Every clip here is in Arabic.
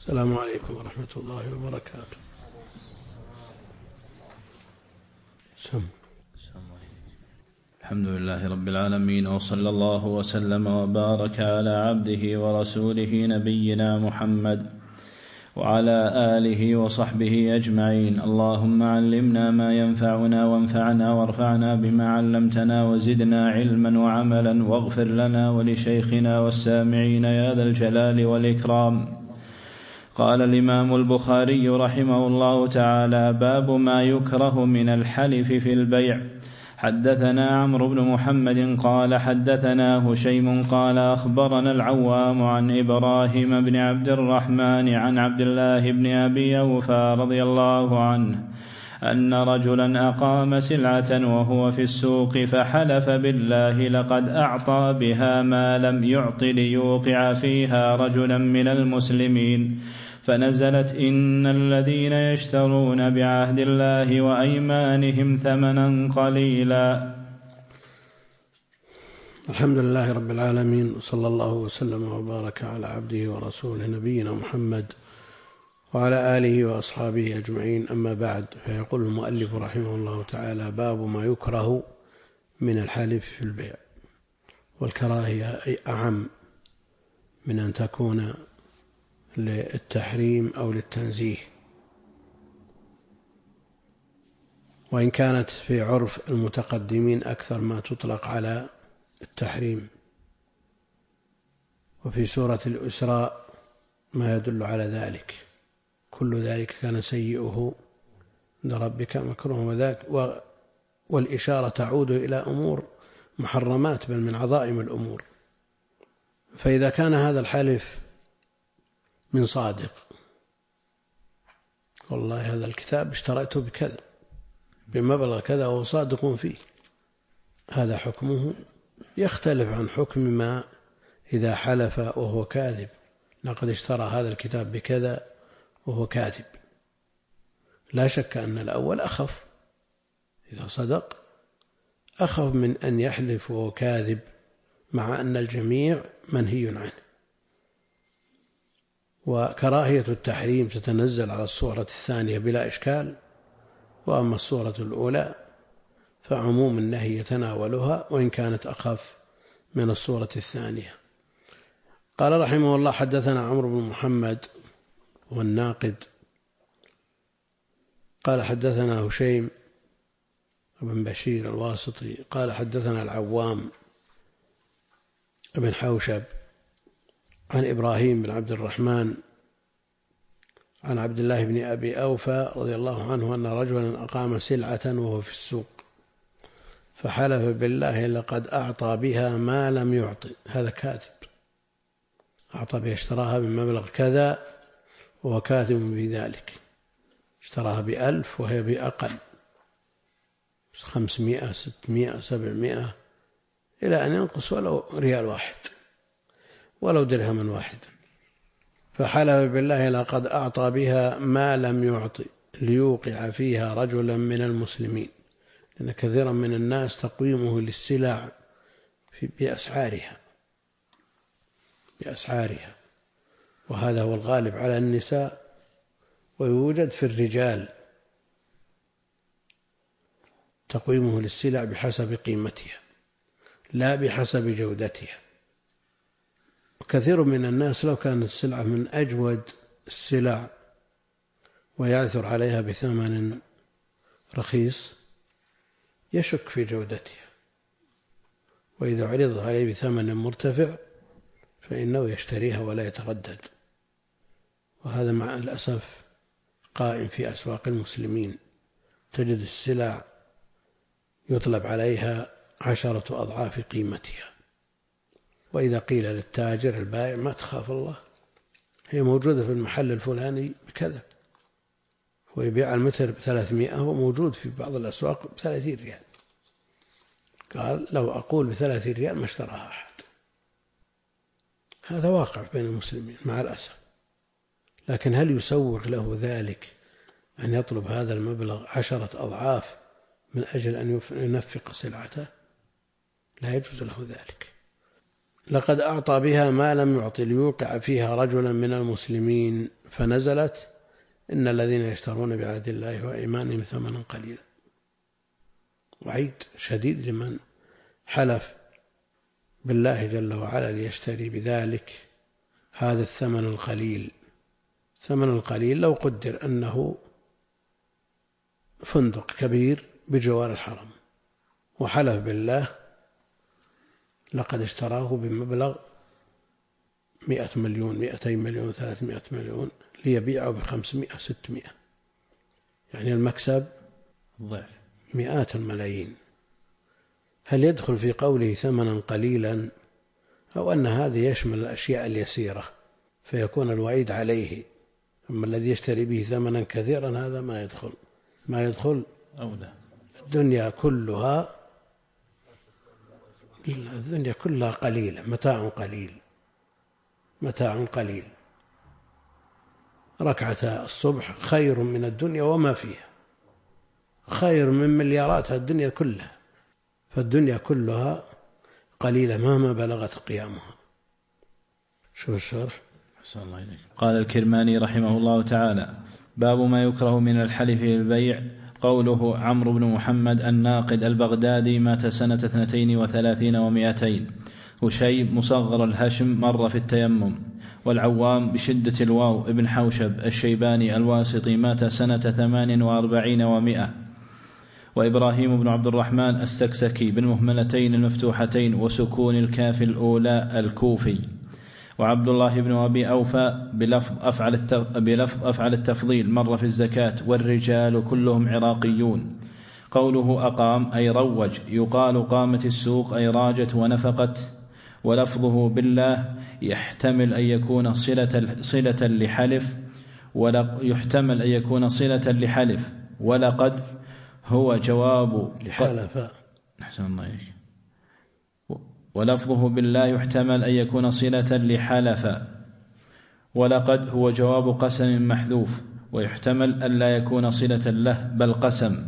السلام عليكم ورحمة الله وبركاته. الحمد لله رب العالمين، وصلى الله وسلم وبارك على عبده ورسوله نبينا محمد وعلى آله وصحبه أجمعين. اللهم علمنا ما ينفعنا وانفعنا وارفعنا بما علمتنا وزدنا علما وعملا، واغفر لنا ولشيخنا والسامعين يا ذا الجلال والإكرام. قال الإمام البخاري رحمه الله تعالى: باب ما يكره من الحلف في البيع. حدثنا عمرو بن محمد قال حدثنا هشيم قال أخبرنا العوام عن إبراهيم بن عبد الرحمن عن عبد الله بن أبي أوفى رضي الله عنه أن رجلا أقام سلعة وهو في السوق فحلف بالله لقد أعطى بها ما لم يعط ليوقع فيها رجلا من المسلمين، فنزلت: إن الذين يشترون بعهد الله وأيمانهم ثمنا قليلا. الحمد لله رب العالمين، صلى الله وسلم وبارك على عبده ورسوله نبينا محمد وعلى آله وأصحابه أجمعين. أما بعد، فيقول المؤلف رحمه الله تعالى: باب ما يكره من الحلف في البيع. والكراهية أي أعم من أن تكون للتحريم أو للتنزيه، وإن كانت في عرف المتقدمين أكثر ما تطلق على التحريم. وفي سورة الإسراء ما يدل على ذلك: كل ذلك كان سيئه عند ربك مكروها وذاك. والإشارة تعود إلى أمور محرمات، بل من عظائم الأمور. فإذا كان هذا الحلف من صادق: والله هذا الكتاب اشتريته بكذا بمبلغ كذا وهو صادق فيه، هذا حكمه يختلف عن حكم ما إذا حلف وهو كاذب: لقد اشترى هذا الكتاب بكذا وهو كاذب. لا شك أن الأول أخف، إذا صدق أخف من أن يحلف وهو كاذب، مع أن الجميع منهي عنه. وكراهية التحريم تتنزل على الصورة الثانية بلا إشكال، وأما الصورة الأولى فعموم النهي يتناولها وإن كانت أخف من الصورة الثانية. قال رحمه الله: حدثنا عمرو بن محمد والناقد قال حدثنا هشيم بن بشير الواسطي قال حدثنا العوام بن حوشب عن إبراهيم بن عبد الرحمن عن عبد الله بن أبي أوفى رضي الله عنه أن رجلا أقام سلعة وهو في السوق فحلف بالله لقد أعطى بها ما لم يعطي. هذا كاذب، أعطى بها، اشتراها بمبلغ كذا وهو كاذب بذلك، اشتراها ب1000 وهي بأقل، 500 600 700 إلى أن ينقص ولو ريال واحد ولو درهما واحدا. فحلف بالله لقد أعطى بها ما لم يعطي ليوقع فيها رجلا من المسلمين، لأن كثيرا من الناس تقويمه للسلع بأسعارها، وهذا هو الغالب على النساء، ويوجد في الرجال تقويمه للسلع بحسب قيمتها لا بحسب جودتها. وكثير من الناس لو كانت السلعة من أجود السلع ويعثر عليها بثمن رخيص يشك في جودتها، وإذا عرض عليه بثمن مرتفع فإنه يشتريها ولا يتردد. وهذا مع الأسف قائم في أسواق المسلمين، تجد السلع يطلب عليها 10 أضعاف قيمتها، وإذا قيل للتاجر البائع: ما تخاف الله، هي موجودة في المحل الفلاني بكذا، ويبيع المتر ب300 وموجود في بعض الأسواق ب30 ريال، قال: لو أقول ب30 ريال ما اشتراها أحد. هذا واقع بين المسلمين مع الأسف. لكن هل يسوغ له ذلك أن يطلب هذا المبلغ 10 أضعاف من أجل أن ينفق سلعته؟ لا يجوز له ذلك. لقد أعطى بها ما لم يعط ليوقع فيها رجلا من المسلمين، فنزلت إن الذين يشترون بعهد الله وإيمانهم ثمنا قليلا. وعيد شديد لمن حلف بالله جل وعلا ليشتري بذلك هذا الثمن القليل. ثمن القليل لو قدر أنه فندق كبير بجوار الحرم وحلف بالله لقد اشتراه بمبلغ 100 مليون 200 مليون 300 مليون ليبيعه ب500 600، يعني المكسب ضعف مئات الملايين. هل يدخل في قوله ثمنا قليلا، أو أن هذا يشمل الأشياء اليسيرة فيكون الوعيد عليه؟ أما الذي يشتري به ثمنا كثيرا هذا ما يدخل أولى. الدنيا كلها قليلة، متاع قليل. ركعة الصبح خير من الدنيا وما فيها، خير من مليارات الدنيا كلها، فالدنيا كلها قليلة مهما بلغت قيامها. شو الشرح؟ قال الكرماني رحمه الله تعالى: باب ما يكره من الحلف في البيع. قوله: عمرو بن محمد الناقد البغدادي مات سنة 32 و200. هشيم مصغر الهشم مر في التيمم. والعوام بشدة الواو ابن حوشب الشيباني الواسطي مات سنة 48 و100. وإبراهيم بن عبد الرحمن السكسكي بالمهملتين المفتوحتين وسكون الكاف الأولى الكوفي. وعبد الله بن أبي أوفى بلفظ أفعل التفضيل مر في الزكاة. والرجال كلهم عراقيون. قوله أقام أي روج، يقال قامت السوق أي راجت ونفقت. ولفظه بالله يحتمل أن يكون صلة لحلف، يحتمل أن يكون صلة لحلف. ولقد هو جواب لحلف. أحسن الله إليك. ولفظه بالله يحتمل أن يكون صلة لحلف. ولقد هو جواب قسم محذوف، ويحتمل أن لا يكون صلة له بل قسم.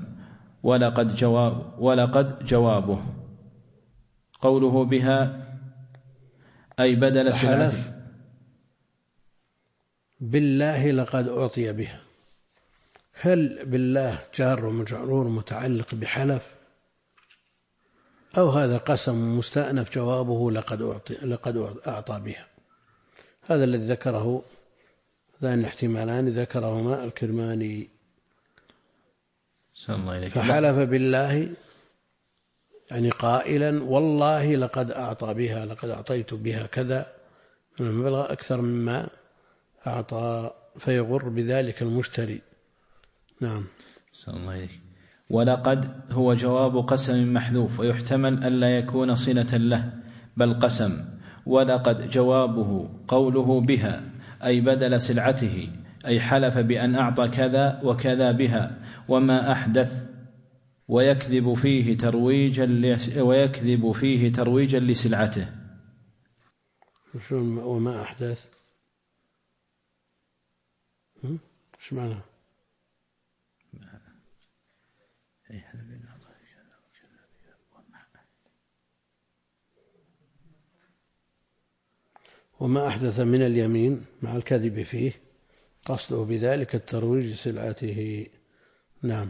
ولقد جوابه. قوله بها أي بدل سلعته. بالله لقد أعطي بها، هل بالله جار ومجرور متعلق بحلف، أو هذا قسم مستأنف جوابه لقد أعطى بها؟ هذا الذي ذكره ذان احتمالان ذكرهما الكرماني. فحلف بالله يعني قائلا والله لقد أعطى بها، لقد أعطيت بها كذا من المبلغ أكثر مما أعطى، فيغر بذلك المشتري. نعم. ولقد هو جواب قسم محذوف، ويحتمل ألا يكون صلة له بل قسم. ولقد جوابه قوله بها أي بدل سلعته، أي حلف بأن أعطى كذا وكذا بها وما أحدث، ويكذب فيه ترويجا لسلعته. وما أحدث ايش معنى؟ وما أحدث من اليمين مع الكذب فيه، قصده بذلك الترويج سلعته. نعم.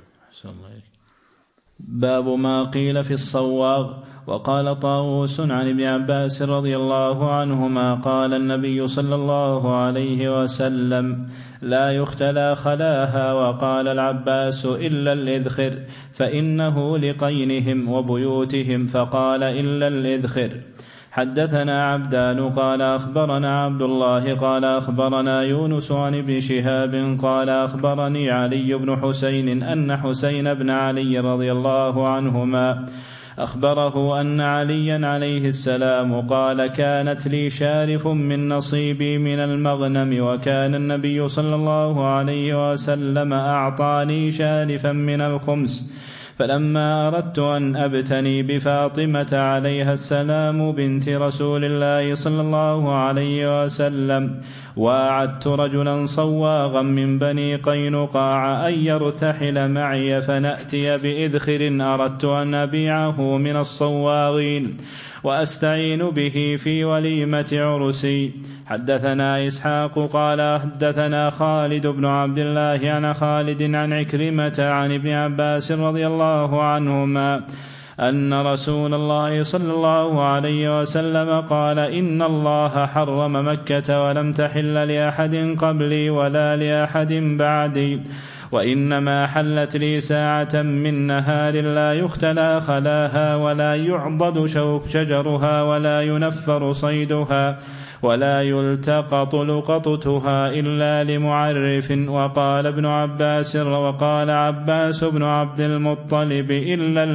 باب ما قيل في الصواغ. وقال طاووس عن ابن عباس رضي الله عنهما قال النبي صلى الله عليه وسلم: لا يختلى خلاها. وقال العباس: إلا الإذخر، فإنه لقينهم وبيوتهم، فقال: إلا الإذخر. حدثنا عبدان قال أخبرنا عبد الله قال أخبرنا يونس عن ابن شهاب قال أخبرني علي بن حسين أن حسين بن علي رضي الله عنهما أخبره أن عليا عليه السلام قال: كانت لي شارف من نصيبي من المغنم، وكان النبي صلى الله عليه وسلم أعطاني شارفا من الخمس، فلما أردت أن أبتني بفاطمة عليها السلام بنت رسول الله صلى الله عليه وسلم وأعدت رجلا صواغا من بني قينقاع أن يرتحل معي فنأتي بإذخر أردت أن أبيعه من الصواغين وأستعين به في وليمة عرسي. حدثنا إسحاق قال حدثنا خالد بن عبد الله عن خالد عن عكرمة عن ابن عباس رضي الله عنهما أن رسول الله صلى الله عليه وسلم قال إن الله حرم مكة ولم تحل لأحد قبلي ولا لأحد بعدي وإنما حلت لي ساعة من نهار لا يختلى خلاها ولا يعضد شجرها ولا ينفر صيدها ولا يلتقط لقطتها إلا لمعرف. وقال ابن عباس وقال عباس بن عبد المطلب إلا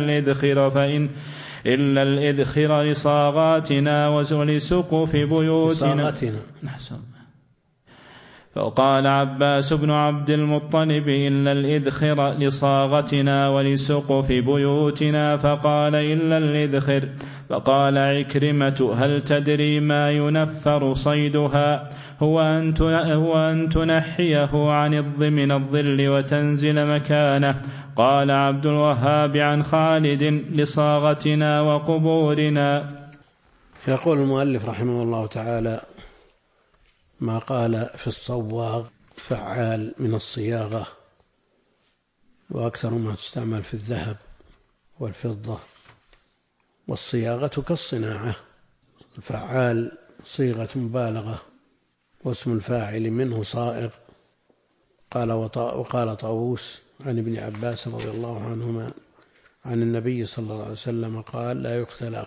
الإذخر لصاغاتنا ولسقف بيوتنا. فقال عباس بن عبد المطلب إلا الإذخر لصاغتنا ولسقف بيوتنا فقال إلا الإذخر. فقال عكرمة هل تدري ما ينفر صيدها؟ هو أن تنحيه عن من الظل وتنزل مكانه. قال عبد الوهاب عن خالد لصاغتنا وقبورنا. يقول المؤلف رحمه الله تعالى ما قال في الصواغ فعال من الصياغة وأكثر ما تستعمل في الذهب والفضة، والصياغة كالصناعة. الفعال صيغة مبالغة واسم الفاعل منه صائغ. وقال طاووس عن ابن عباس رضي الله عنهما عن النبي صلى الله عليه وسلم قال لا يختلى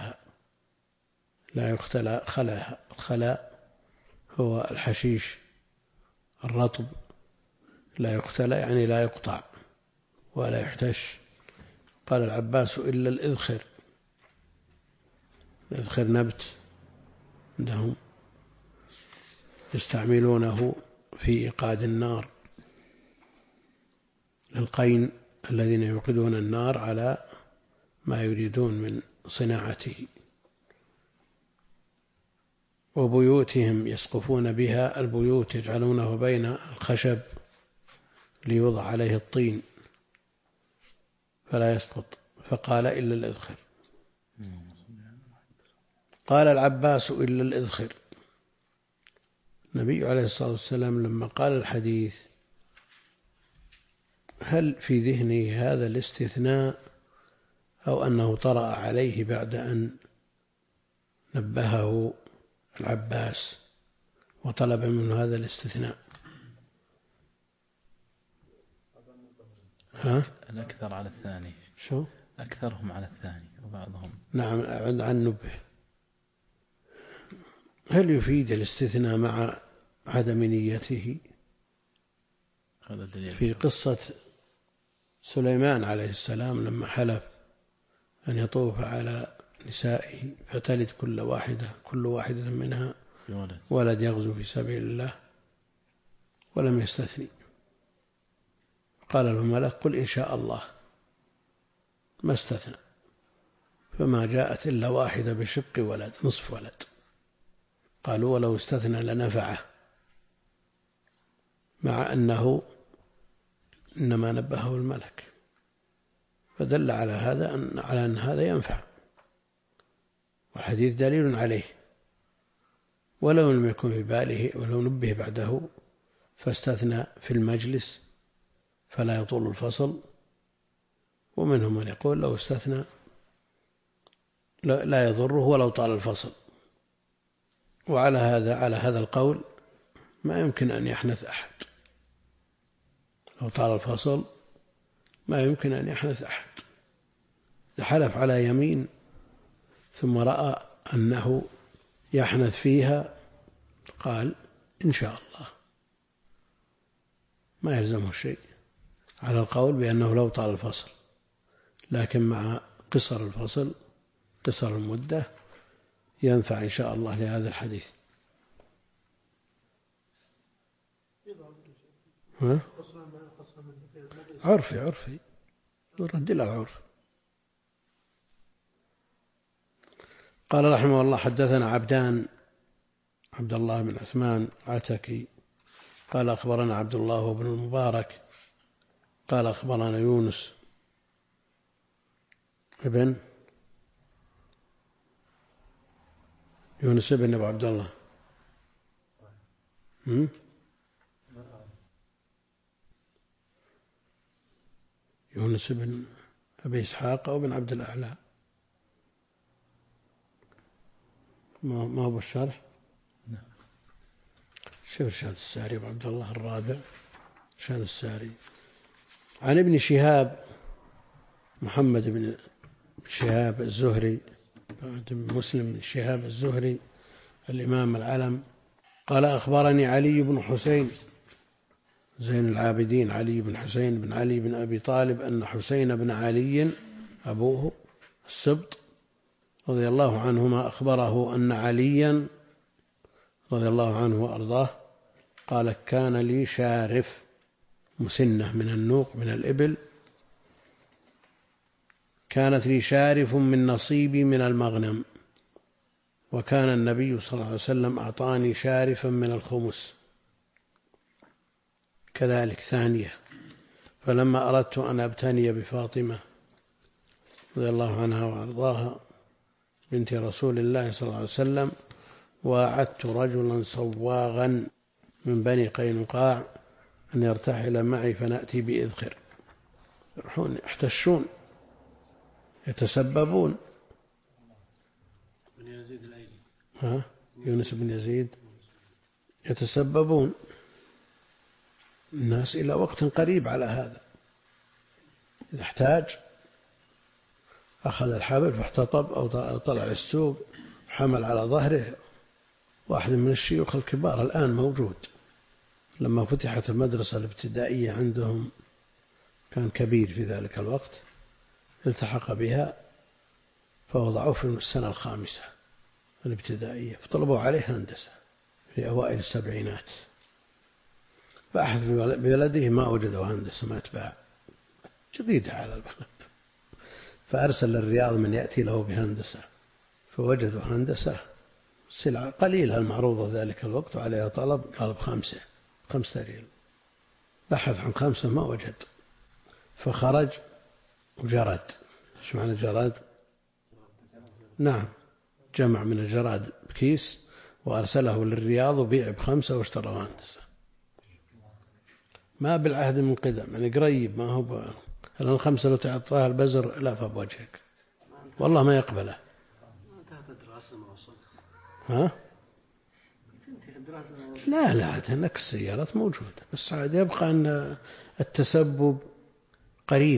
خلاها. الخلاء هو الحشيش الرطب، لا يختلى يعني لا يقطع ولا يحتش. قال العباس إلا الإذخر. الإذخر نبت عندهم يستعملونه في إيقاد النار للقين الذين يوقدون النار على ما يريدون من صناعته. وبيوتهم يسقفون بها البيوت يجعلونه بين الخشب ليوضع عليه الطين فلا يسقط. فقال إلا الإذخر. قال العباس إلا الإذخر. النبي عليه الصلاة والسلام لما قال الحديث هل في ذهنه هذا الاستثناء أو أنه طرأ عليه بعد أن نبهه العباس وطلب منه هذا الاستثناء؟ الأكثر على الثاني. شو؟ أكثرهم على الثاني وبعضهم نعم عن نبه. هل يفيد الاستثناء مع عدم نيته؟ في قصة سليمان عليه السلام لما حلف أن يطوف على نسائه فتلد كل واحدة منها ولد يغزو في سبيل الله ولم يستثني. قال له الملك قل إن شاء الله، ما استثنى، فما جاءت إلا واحدة بشق ولد، نصف ولد. قالوا ولو استثنى لنفعه، مع أنه إنما نبهه الملك، فدل على أن هذا ينفع، والحديث دليل عليه. ولو لم يكن في باله ولو نبه بعده فاستثنى في المجلس فلا يطول الفصل. ومنهم من يقول لو استثنى لا يضره ولو طال الفصل. وعلى هذا القول ما يمكن أن يحنث أحد. لو طال الفصل ما يمكن أن يحنث أحد. حلف على يمين ثم رأى أنه يحنث فيها قال إن شاء الله، ما يلزمه شيء على القول بأنه لو طال الفصل. لكن مع قصر الفصل قصر المدة ينفع إن شاء الله لهذا الحديث. عرفي رد إلى العرف. قال رحمه الله حدثنا عبدان عبد الله بن عثمان عتكي قال أخبرنا عبد الله بن المبارك قال أخبرنا يونس بن أبو عبد الله يونس بن أبي إسحاق أو بن عبد الأعلى ما هو بالشرح. شوف شهادة الساري أبو عبد الله الرابع شهادة الساري عن ابن شهاب محمد بن شهاب الزهري مسلم بن شهاب الزهري الإمام العلم قال أخبرني علي بن حسين زين العابدين علي بن حسين بن علي بن أبي طالب أن حسين بن علي أبوه السبط رضي الله عنهما أخبره أن عليا رضي الله عنه وأرضاه قال كان لي شارف مسنة من النوق من الإبل كانت لي شارف من نصيبي من المغنم وكان النبي صلى الله عليه وسلم أعطاني شارفا من الخمس كذلك ثانية فلما أردت أن أبتني بفاطمة رضي الله عنها وأرضاها بنت رسول الله صلى الله عليه وسلم وأعدت رجلا صواغا من بني قينقاع أن يرتحل معي فنأتي بإذخر يروحون يحتشون يتسببون. يونس بن يزيد يتسببون الناس إلى وقت قريب على هذا إذا احتاج أخذ الحبل فاحتطب أو طلع السوق حمل على ظهره. واحد من الشيوخ الكبار الآن موجود لما فتحت المدرسة الابتدائية عندهم كان كبير في ذلك الوقت التحق بها فوضعوه في السنة الخامسة الابتدائية فطلبوا عليه هندسة في أوائل السبعينات بحث ببلده ما وجدوا هندسة ما اتباع جديدة على البلد فأرسل للرياض من يأتي له بهندسة فوجدوا هندسة سلعة قليلة المعروضة ذلك الوقت وعليها طلب قال ب5 ريال بحث عن 5 ما وجد فخرج وجرد. ايش معنى جراد؟ نعم جمع من الجراد بكيس وأرسله للرياض وبيع ب5 واشترى هندسة ما بالعهد من قدم يعني قريب ما هو الآن 5 لو تعطاها البزر لا فبوجهك والله ما يقبله. ها؟ لا هناك السيارات موجودة بس عاد يبقى أن التسبب قريب.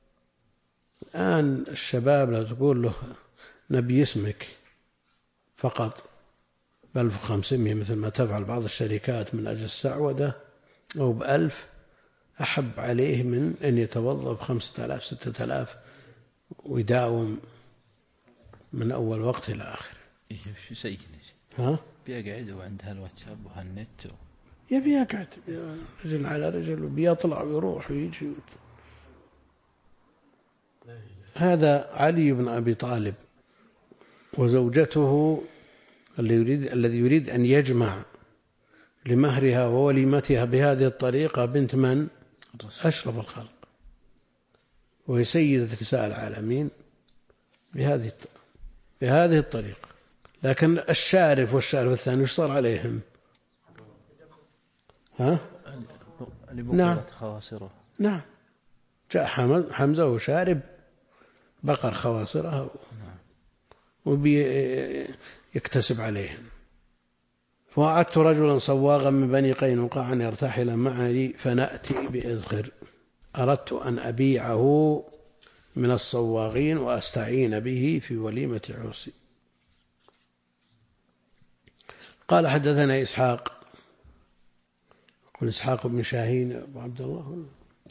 الآن الشباب لا تقول له نبي اسمك فقط ب1500 مثل ما تفعل بعض الشركات من أجل السعودة أو ب1000 أحب عليه من أن يتوظف 5000 6000 ويداوم من أول وقت إلى آخر. شو سيء بيقعد وعند هالواتساب وهالنت يبي يقعد رجل على رجل وبيطلع ويروح ويجي. هذا علي بن أبي طالب وزوجته الذي يريد أن يجمع لمهرها ووليمتها بهذه الطريقة بنت من؟ أشرف الخلق وهي سيدة نساء العالمين بهذه الطريقة. لكن الشارف والشارف الثاني وش صار عليهم؟ نعم خواصره. نعم جاء حمزة وشارب بقر خواصره ويكتسب عليهم. فوعدت رجلا صواغا من بني قينقاع أن يرتحل معي فنأتي بإذخر أردت أن أبيعه من الصواغين وأستعين به في وليمة عرسي. قال حدثنا إسحاق قل إسحاق بن شاهين أبو عبد الله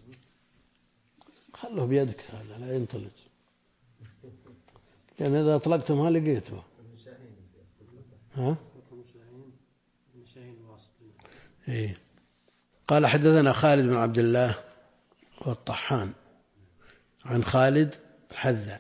خله بيدك هذا لا ينطلق لأن إذا أطلقتم ما لقيته. إيه. قال حدثنا خالد بن عبد الله والطحان عن خالد الحذاء.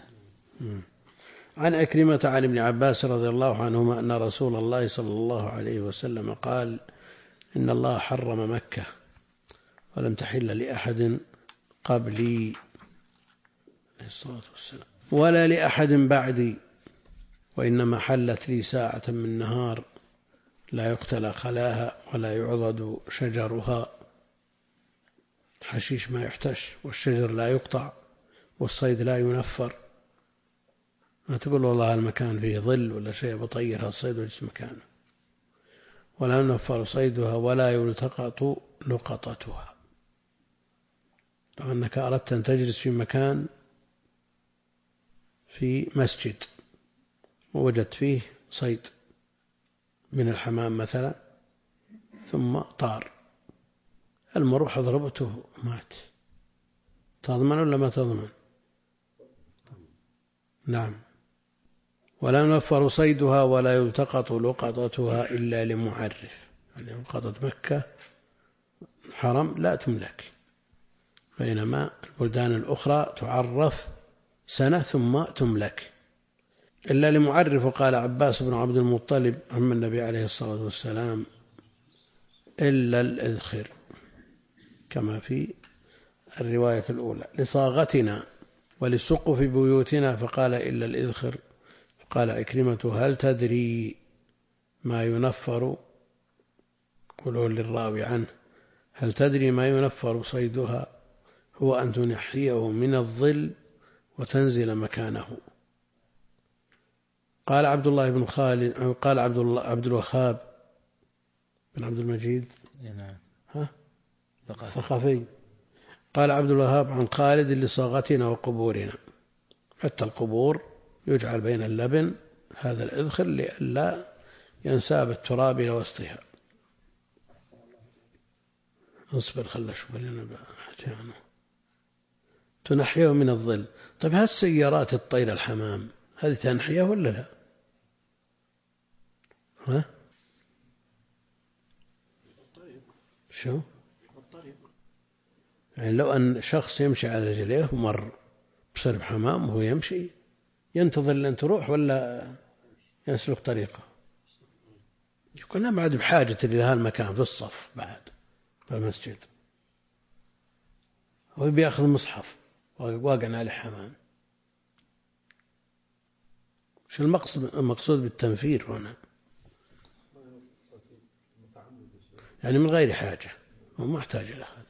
عن عكرمة عن ابن عباس رضي الله عنهما أن رسول الله صلى الله عليه وسلم قال: إن الله حرم مكة ولم تحل لأحد قبلي عليه الصلاة والسلام ولا لأحد بعدي، وإنما حلت لي ساعة من نهار لا يقتل خلاها ولا يعضد شجرها. حشيش ما يحتش، والشجر لا يقطع، والصيد لا ينفر. ما تقول والله المكان فيه ظل ولا شيء بطيرها الصيد وجس مكانه. ولا ينفر صيدها ولا يلتقط لقطتها. لو أنك أردت أن تجلس في مكان في مسجد ووجدت فيه صيد من الحمام مثلا ثم طار، المروحة ضربته مات، تضمن ولا ما تضمن؟ نعم. ولا ينفر صيدها ولا يلتقط لقطتها إلا لمعرف. يعني لقطة مكة حرم لا تملك، بينما البلدان الأخرى تعرف سنة ثم تملك إلا لمعرف. وقال عباس بن عبد المطلب عم النبي عليه الصلاة والسلام: إلا الإذخر، كما في الرواية الأولى. لصاغتنا ولسقف بيوتنا فقال: إلا الإذخر. فقال عكرمة: هل تدري ما ينفر؟ قوله للراوي عنه: هل تدري ما ينفر صيدها؟ هو أن تنحيه من الظل وتنزل مكانه. قال عبد الله بن خالد، قال عبد الوهاب بن عبد المجيد ثقفي، قال عبد الوهاب عن خالد: لصاغتنا وقبورنا. حتى القبور يجعل بين اللبن هذا الإذخر لئلا ينساب التراب إلى وسطها. اصبر خلنا شوف لنا حتى تنحيه من الظل. طيب هذه السيارات الطير الحمام هذه تنحيه ولا لا؟ ها؟ شو؟ يعني لو أن شخص يمشي على رجليه ومر بسرب حمام وهو يمشي، ينتظر لأن تروح ولا يسلك طريقه؟ يقول لا، بعد بحاجة إلى هالمكان في الصف بعد في المسجد، هو بيأخذ مصحف واقع على حمام. شو المقصود بالتنفير هنا؟ يعني من غير حاجة، هو ما يحتاج إلى هذا.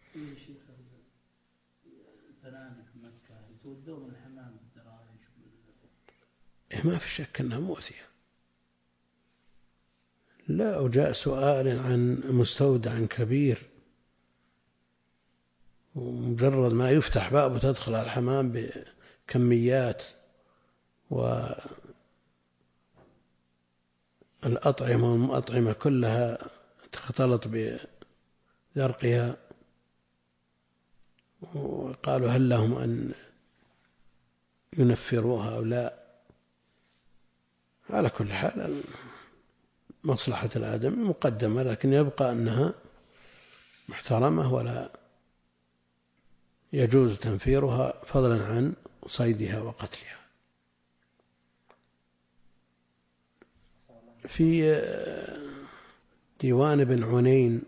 ما في شك أنها مؤذية. لا، وجاء سؤال عن مستودع كبير ومجرد ما يفتح باب وتدخل على الحمام بكميات، والأطعمة والمطعمة كلها تختلط بدرقها، وقالوا هل لهم أن ينفروها أو لا. على كل حال مصلحة الآدم مقدمة، لكن يبقى أنها محترمة ولا يجوز تنفيرها فضلا عن صيدها وقتلها. في ديوان بن عنين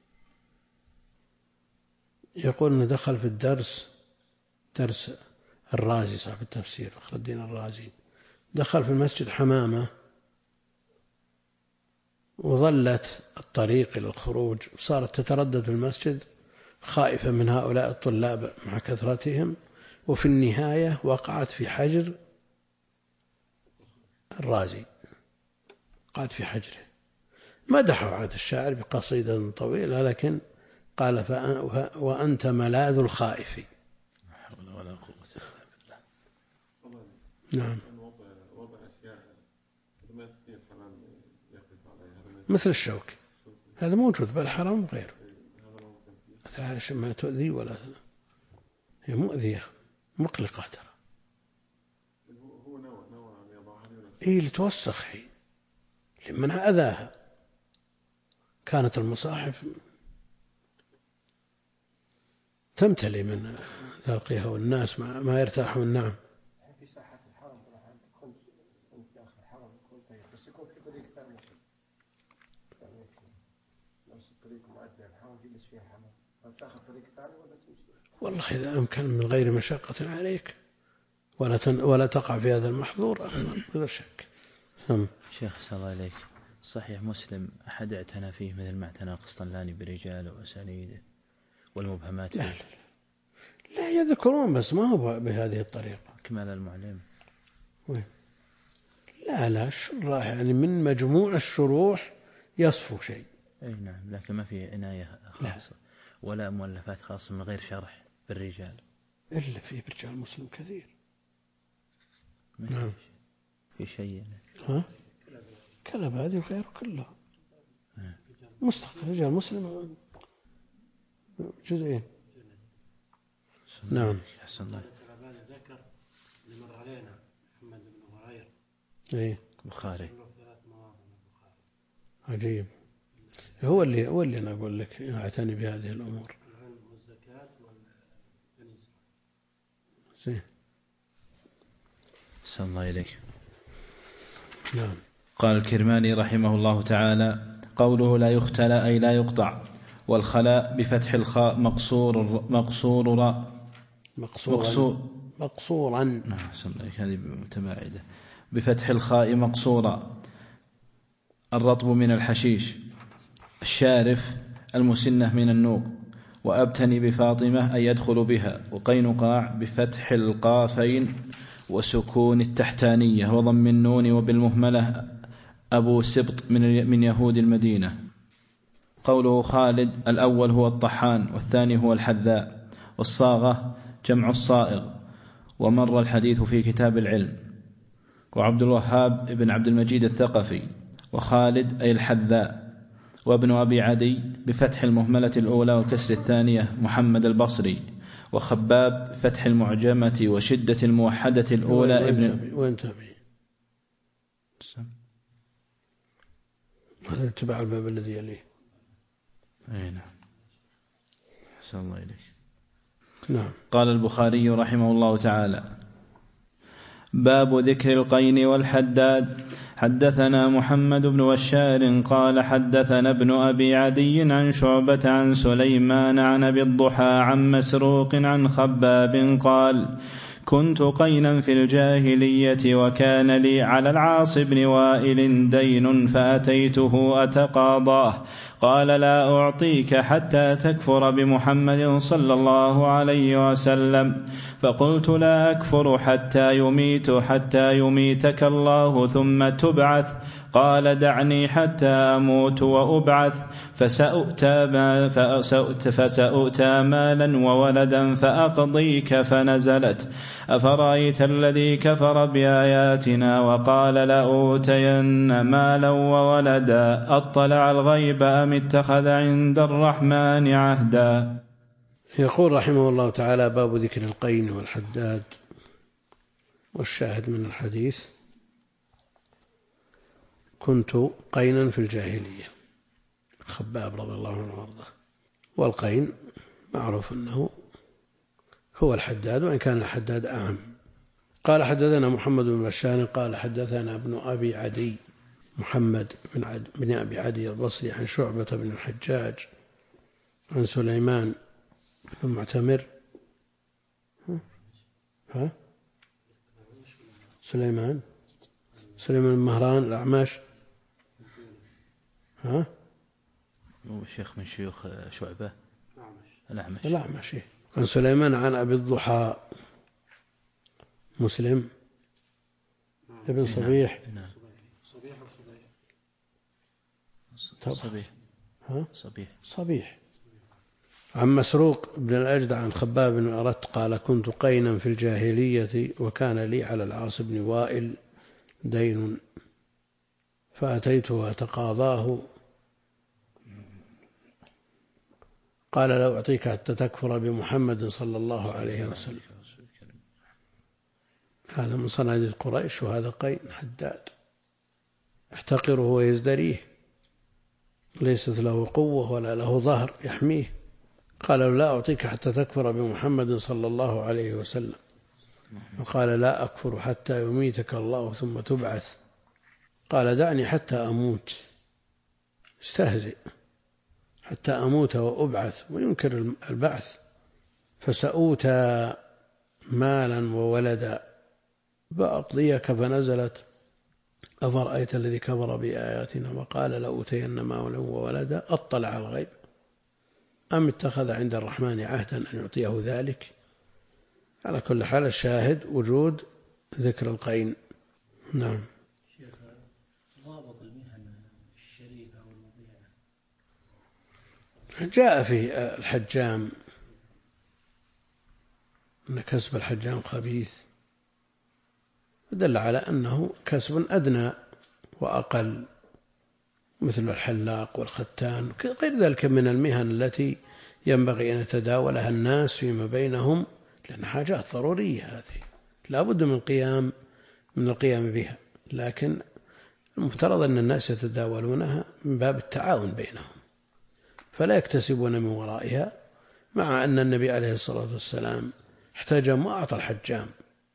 يقول أنه دخل في درس الرازي صاحب التفسير فخر الدين الرازي، دخل في المسجد حمامة وظلت الطريق إلى الخروج، صارت تتردد في المسجد خائفة من هؤلاء الطلاب مع كثرتهم، وفي النهاية وقعت في حجر الرازي، وقعت في حجره. مدحه عاد الشاعر بقصيدة طويلة، لكن قال: وأنت ملاذ الخائف. نعم. مثل الشوك هذا موجود بالحرم وغيره، ما تؤذي ولا هي مؤذية مقلقة ترى. إيه لتوسخ، هي لمنها أذاها. كانت المصاحف تمتلي من تلقيها والناس ما يرتاحون. نعم. في ساحة الحرم كنت داخل الحرم بس يكون في طريق ثاني يعني نفس الطريق مؤدي الحرم يجلس فيها حمام، هل تأخذ طريق ثاني ولا تمشي؟ والله إذا أمكن من غير مشقة عليك ولا تقع في هذا المحظور أفضل بلا شك. شيخ صلى الله عليك، صحيح مسلم أحد اعتنى فيه مثل ما اعتنى القسطلاني برجاله وأسانيده والمبهمات لا, لا يذكرون بس ما هو بهذه الطريقة. كمال المعلم لا الشراح يعني من مجموع الشروح يصفو شيء. أي نعم، لكن ما في عناية خاصة ولا مؤلفات خاصة من غير شرح بالرجال إلا في رجال مسلم كثير. نعم. في شيء كلب هذه وغيره كله مستقل رجال مسلم جزئين. نعم. حسن الله. ذكر اللي مر علينا محمد بن هريرة. ايه بخاري. عجيب. هو اللي أنا أقول لك أعتني بهذه الأمور. العلم والزكاة والكنيسة. زين. حسن الله إليك. نعم. قال الكرماني رحمه الله تعالى: قوله لا يختلى أي لا يقطع، والخلاء بفتح الخاء مقصورا. نعم، هذه متباعدة. بفتح الخاء مقصورا، الرطب من الحشيش، الشارف المسنة من النوق. وأبتني بفاطمة أي يدخل بها. وقينقاع بفتح القافين وسكون التحتانية وضم النون وبالمهملة أبو سبط من يهود المدينة. قوله خالد الأول هو الطحان والثاني هو الحذاء. والصاغة جمع الصائغ، ومر الحديث في كتاب العلم. وعبد الوهاب بن عبد المجيد الثقفي. وخالد أي الحذاء. وابن أبي عدي بفتح المهملة الأولى وكسر الثانية محمد البصري. وخباب فتح المعجمة وشدة الموحدة الأولى وانتبه هذا اتباع الباب الذي يليه. أي نعم. حسن الله إليك. نعم. قال البخاري رحمه الله تعالى: باب ذكر القين والحداد. حدثنا محمد بن بشار قال حدثنا ابن أبي عدي عن شعبة عن سليمان عن أبي الضحى عن مسروق عن خباب قال: كنت قينا في الجاهلية وكان لي على العاص بن وائل دين فأتيته أتقاضاه. قال: لا أعطيك حتى تكفر بمحمد صلى الله عليه وسلم. فقلت: لا أكفر حتى يميتك الله ثم تبعث. قال: دعني حتى أموت وأبعث فسأؤتى مالا وولدا فأقضيك. فنزلت: أفرأيت الذي كفر بآياتنا وقال لأوتين مالا وولدا أطلع الغيب أم اتخذ عند الرحمن عهدا. يقول رحمه الله تعالى: باب ذكر القين والحداد. والشاهد من الحديث: كنت قينا في الجاهلية. خباب رضي الله عنه وارضاه. والقين معروف أنه هو الحداد، وإن كان الحداد أعم. قال: حدثنا محمد بن بشار قال حدثنا ابن أبي عدي محمد بن أبي عدي البصري عن شعبة بن الحجاج عن سليمان بن معتمر سليمان بن مهران الأعمش شيخ من شيوخ شعبة الأعمش. عن سليمان عن أبي الضحى مسلم ابن صبيح. صبيح. عن مسروق بن الأجدع عن خباب بن أرت قال: كنت قينا في الجاهلية وكان لي على العاص بن وائل دين فأتيته أتقاضاه. قال: لو أعطيك حتى تكفر بمحمد صلى الله عليه وسلم. هذا من صناديد قريش، وهذا قين حداد يحتقره ويزدريه، ليست له قوة ولا له ظهر يحميه. قال له لا أعطيك حتى تكفر بمحمد صلى الله عليه وسلم. وقال لا أكفر حتى يميتك الله ثم تبعث. قال دعني حتى أموت، استهزئ، حتى أموت وأبعث وينكر البعث، فسأوتى مالا وولدا فأقضيك. فنزلت أفرأيت الذي كفر بآياتنا وقال لأوتين مالا وولدا أطلع على الغيب أم اتخذ عند الرحمن عهدا أن يعطيه ذلك. على كل حال الشاهد وجود ذكر القين. نعم. ضابط المهن الشريفة والمضيعة جاء في الحجام أن كسب الحجام خبيث، دل على أنه كسب أدنى وأقل، مثل الحلاق والختان غير ذلك من المهن التي ينبغي أن يتداولها الناس فيما بينهم، لأن حاجات ضرورية هذه لا بد من القيام بها، لكن المفترض أن الناس يتداولونها من باب التعاون بينهم، فلا يكتسبون من ورائها، مع أن النبي عليه الصلاة والسلام احتجم وأعطى الحجام،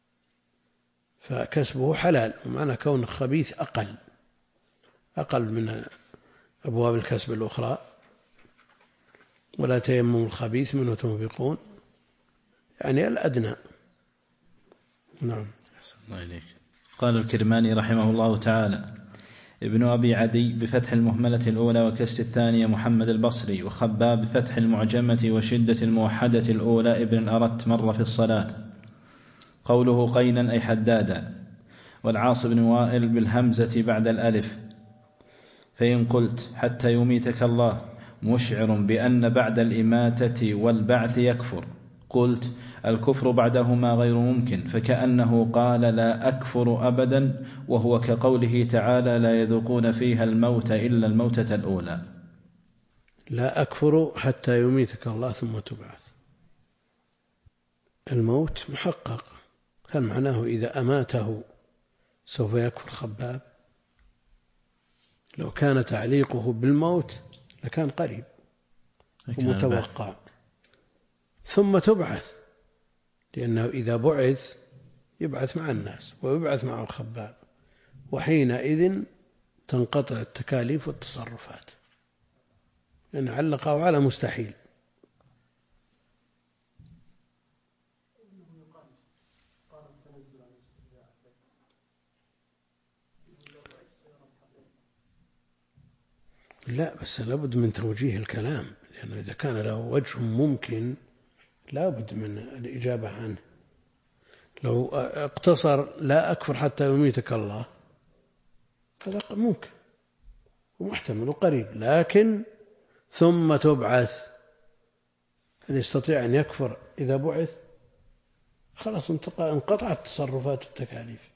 فكسبه حلال، ومعنى كونه خبيث أقل من أبواب الكسب الأخرى. ولا تيمموا الخبيث منه تنفقون، يعني الأدنى. نعم. الله إليك. قال الكرماني رحمه الله تعالى: ابن أبي عدي بفتح المهملة الأولى وكسر الثانية محمد البصري، وخباب بفتح المعجمة وشدة الموحدة الأولى ابن الأرت مر في الصلاة. قوله قينا أي حدادا. والعاص بن وائل بالهمزة بعد الألف. فإن قلت حتى يميتك الله مشعر بأن بعد الإماتة والبعث يكفر، قلت الكفر بعدهما غير ممكن، فكأنه قال لا أكفر أبدا، وهو كقوله تعالى لا يذوقون فيها الموت إلا الموتة الأولى. لا أكفر حتى يميتك الله ثم تبعث. الموت محقق، هل معناه إذا أماته سوف يكفر خباب؟ لو كان تعليقه بالموت لكان قريب ومتوقع. ثم تبعث، لأنه إذا بعث يبعث مع الناس ويبعث مع الخباب، وحينئذ تنقطع التكاليف والتصرفات، لأن علقه على مستحيل. لا بس لابد من توجيه الكلام، لأنه إذا كان له وجه ممكن لابد من الإجابة عنه. لو اقتصر لا أكفر حتى يميتك الله هذا ممكن ومحتمل وقريب، لكن ثم تبعث، هل يستطيع أن يكفر إذا بعث؟ خلاص انقطعت تصرفات التكاليف.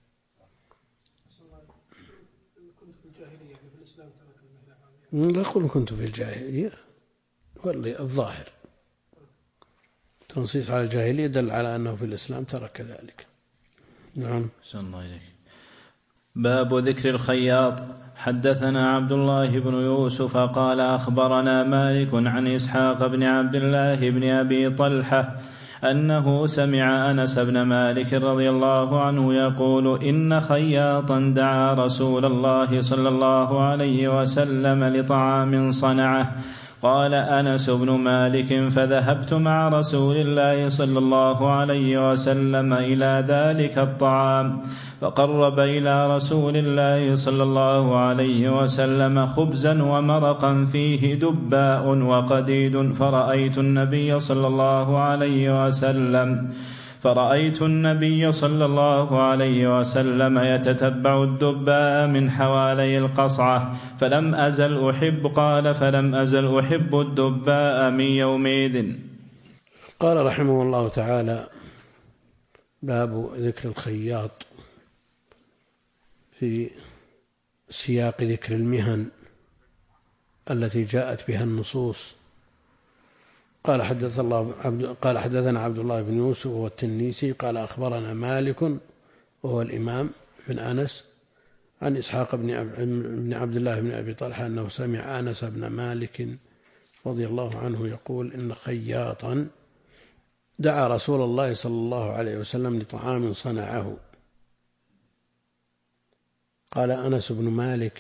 لا أقول كنت في الجاهلية، والله الظاهر تنصيص على الجاهلية دل على أنه في الإسلام ترك ذلك. نعم. الله إليك. باب ذكر الخياط. حدثنا عبد الله بن يوسف قال أخبرنا مالك عن إسحاق بن عبد الله بن أبي طلحة أنه سمع أنس بن مالك رضي الله عنه يقول إن خياطا دعا رسول الله صلى الله عليه وسلم لطعام صنعه. قال أنس بن مالك فذهبت مع رسول الله صلى الله عليه وسلم إلى ذلك الطعام، فقرب إلى رسول الله صلى الله عليه وسلم خبزا ومرقا فيه دباء وقديد، فرأيت النبي صلى الله عليه وسلم يتتبع الدباء من حوالي القصعة، فلم أزل أحب الدباء من يومئذ. قال رحمه الله تعالى: باب ذكر الخياط، في سياق ذكر المهن التي جاءت بها النصوص. قال حدثنا عبد الله بن يوسف وهو التنيسي قال أخبرنا مالك وهو الإمام بن أنس عن إسحاق بن عبد الله بن أبي طلحة أنه سمع أنس بن مالك رضي الله عنه يقول إن خياطا دعا رسول الله صلى الله عليه وسلم لطعام صنعه. قال أنس بن مالك: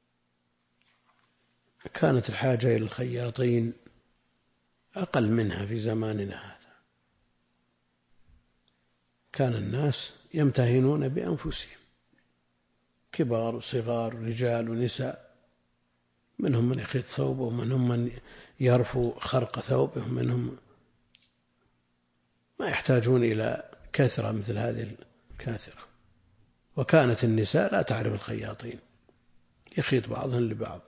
كانت الحاجة إلى الخياطين أقل منها في زماننا هذا، كان الناس يمتهنون بأنفسهم، كبار وصغار، رجال ونساء، منهم من يخيط ثوبه ومنهم من يرفو خرق ثوبه ومنهم ما يحتاجون إلى كثرة مثل هذه الكاثرة. وكانت النساء لا تعرف الخياطين، يخيط بعضهم لبعض.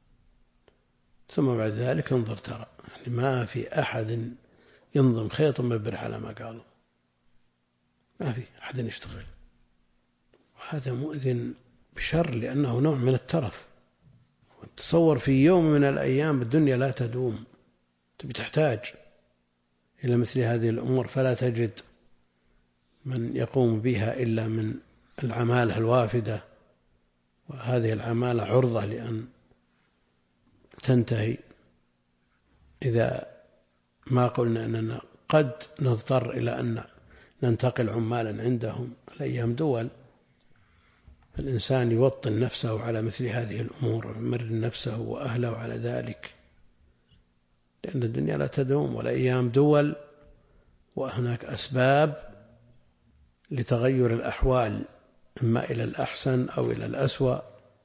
ثم بعد ذلك انظر ترى يعني ما في أحد ينظم خيط مبرح على ما قالوا، ما في أحد يشتغل، وهذا مؤذن بشر لأنه نوع من الترف. تصور في يوم من الأيام الدنيا لا تدوم، تحتاج إلى مثل هذه الأمور، فلا تجد من يقوم بها إلا من العمالة الوافدة، وهذه العمالة عرضة لأن تنتهي إذا ما قلنا أننا قد نضطر إلى أن ننتقل عمالا عندهم. الأيام دول، فالإنسان يوطن نفسه على مثل هذه الأمور ويمرن نفسه وأهله على ذلك، لأن الدنيا لا تدوم والأيام دول، وهناك أسباب لتغير الأحوال إما إلى الأحسن أو إلى الأسوأ.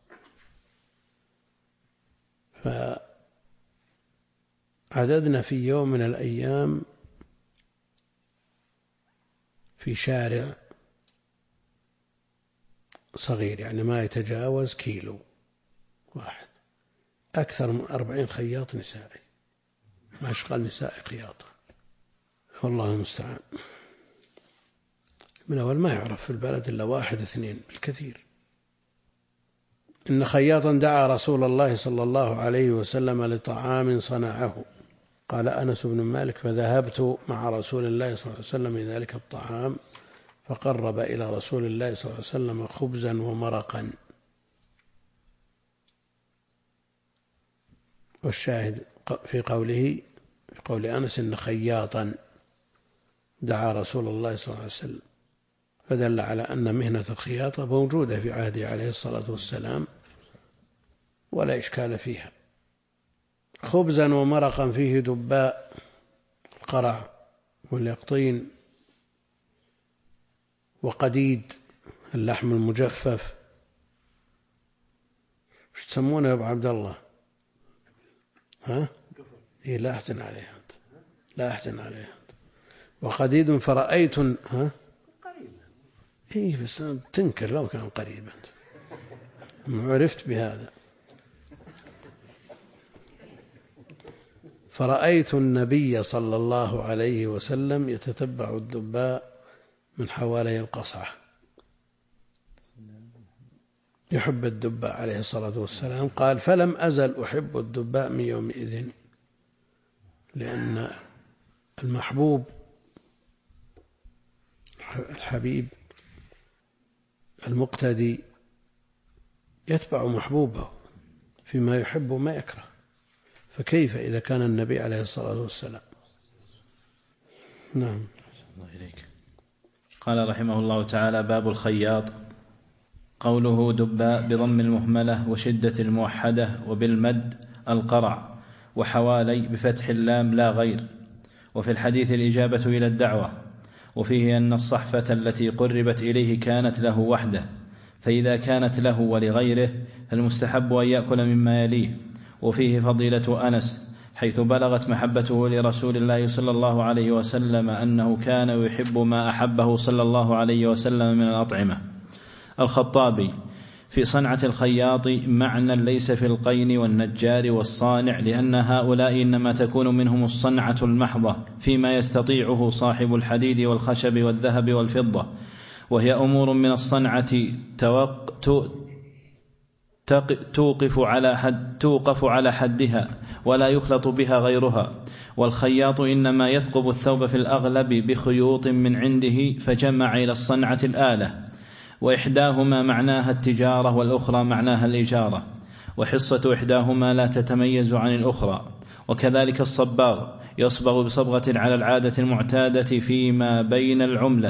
فعددنا في يوم من الأيام في شارع صغير يعني ما يتجاوز كيلو واحد، أكثر من 40 خياط نسائي، ما أشغل نسائي خياطة، والله المستعان. من أول ما يعرف في البلد إلا 1 2 بالكثير. إن خياطا دعا رسول الله صلى الله عليه وسلم لطعام صنعه. قال أنس بن مالك: فذهبت مع رسول الله صلى الله عليه وسلم لذلك الطعام، فقرب إلى رسول الله صلى الله عليه وسلم خبزا ومرقا. والشاهد في قول أنس: إن خياطا دعا رسول الله صلى الله عليه وسلم، فدل على أن مهنة الخياطة موجودة في عهده عليه الصلاة والسلام ولا إشكال فيها. خبزا ومرقا فيه دباء القرع واليقطين، وقديد اللحم المجفف. وش تسمونه يا أبو عبد الله؟ إيه لا أحسن عليه، لا أحسن عليه. وقديد فرأيت إيه بس تنكر لو كان قريبا، ما عرفت بهذا. فرأيت النبي صلى الله عليه وسلم يتتبع الدباء من حوالي القصعة، يحب الدباء عليه الصلاة والسلام. قال: فلم أزل أحب الدباء من يومئذ، لأن المحبوب الحبيب المقتدي يتبع محبوبه فيما يحب وما يكره، فكيف إذا كان النبي عليه الصلاة والسلام. نعم. الله إليك. قال رحمه الله تعالى: باب الخياط. قوله دباء بضم المهملة وشدة الموحدة وبالمد القرع، وحوالي بفتح اللام لا غير. وفي الحديث الإجابة إلى الدعوة، وفيه أن الصحفة التي قربت إليه كانت له وحده، فإذا كانت له ولغيره فالمستحب أن يأكل مما يليه. وفيه فضيلة أنس حيث بلغت محبته لرسول الله صلى الله عليه وسلم أنه كان يحب ما أحبه صلى الله عليه وسلم من الأطعمة. الخطابي: في صنعة الخياط معنى ليس في القين والنجار والصانع، لأن هؤلاء إنما تكون منهم الصنعة المحضة فيما يستطيعه صاحب الحديد والخشب والذهب والفضة، وهي أمور من الصنعة توقف على حدها ولا يخلط بها غيرها. والخياط إنما يثقب الثوب في الأغلب بخيوط من عنده، فجمع إلى الصنعة الآلة، وإحداهما معناها التجارة والأخرى معناها الإجارة، وحصة إحداهما لا تتميز عن الأخرى. وكذلك الصباغ يصبغ بصبغة على العادة المعتادة فيما بين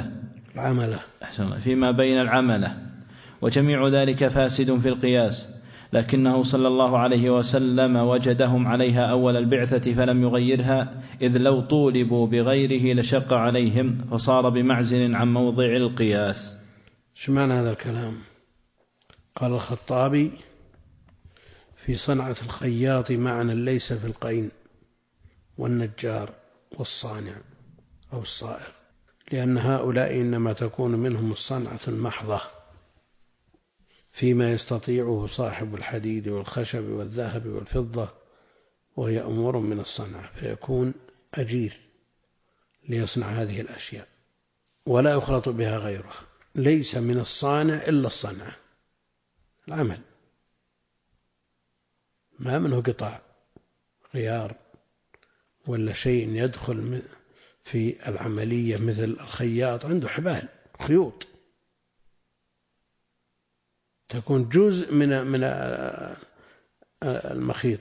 العملة، وجميع ذلك فاسد في القياس، لكنه صلى الله عليه وسلم وجدهم عليها أول البعثة فلم يغيرها، إذ لو طولبوا بغيره لشق عليهم، فصار بمعزل عن موضع القياس. شو معنى هذا الكلام؟ قال الخطابي: في صنعة الخياط معنى ليس في القين والنجار والصانع أو الصائغ، لأن هؤلاء إنما تكون منهم الصنعة المحضة فيما يستطيعه صاحب الحديد والخشب والذهب والفضة، وهي أمور من الصنعة، فيكون أجير ليصنع هذه الأشياء ولا يخلط بها غيره. ليس من الصانع إلا الصنعة، العمل، ما منه قطع غيار ولا شيء يدخل في العملية مثل الخياط عنده حبال خيوط تكون جزء من المخيط،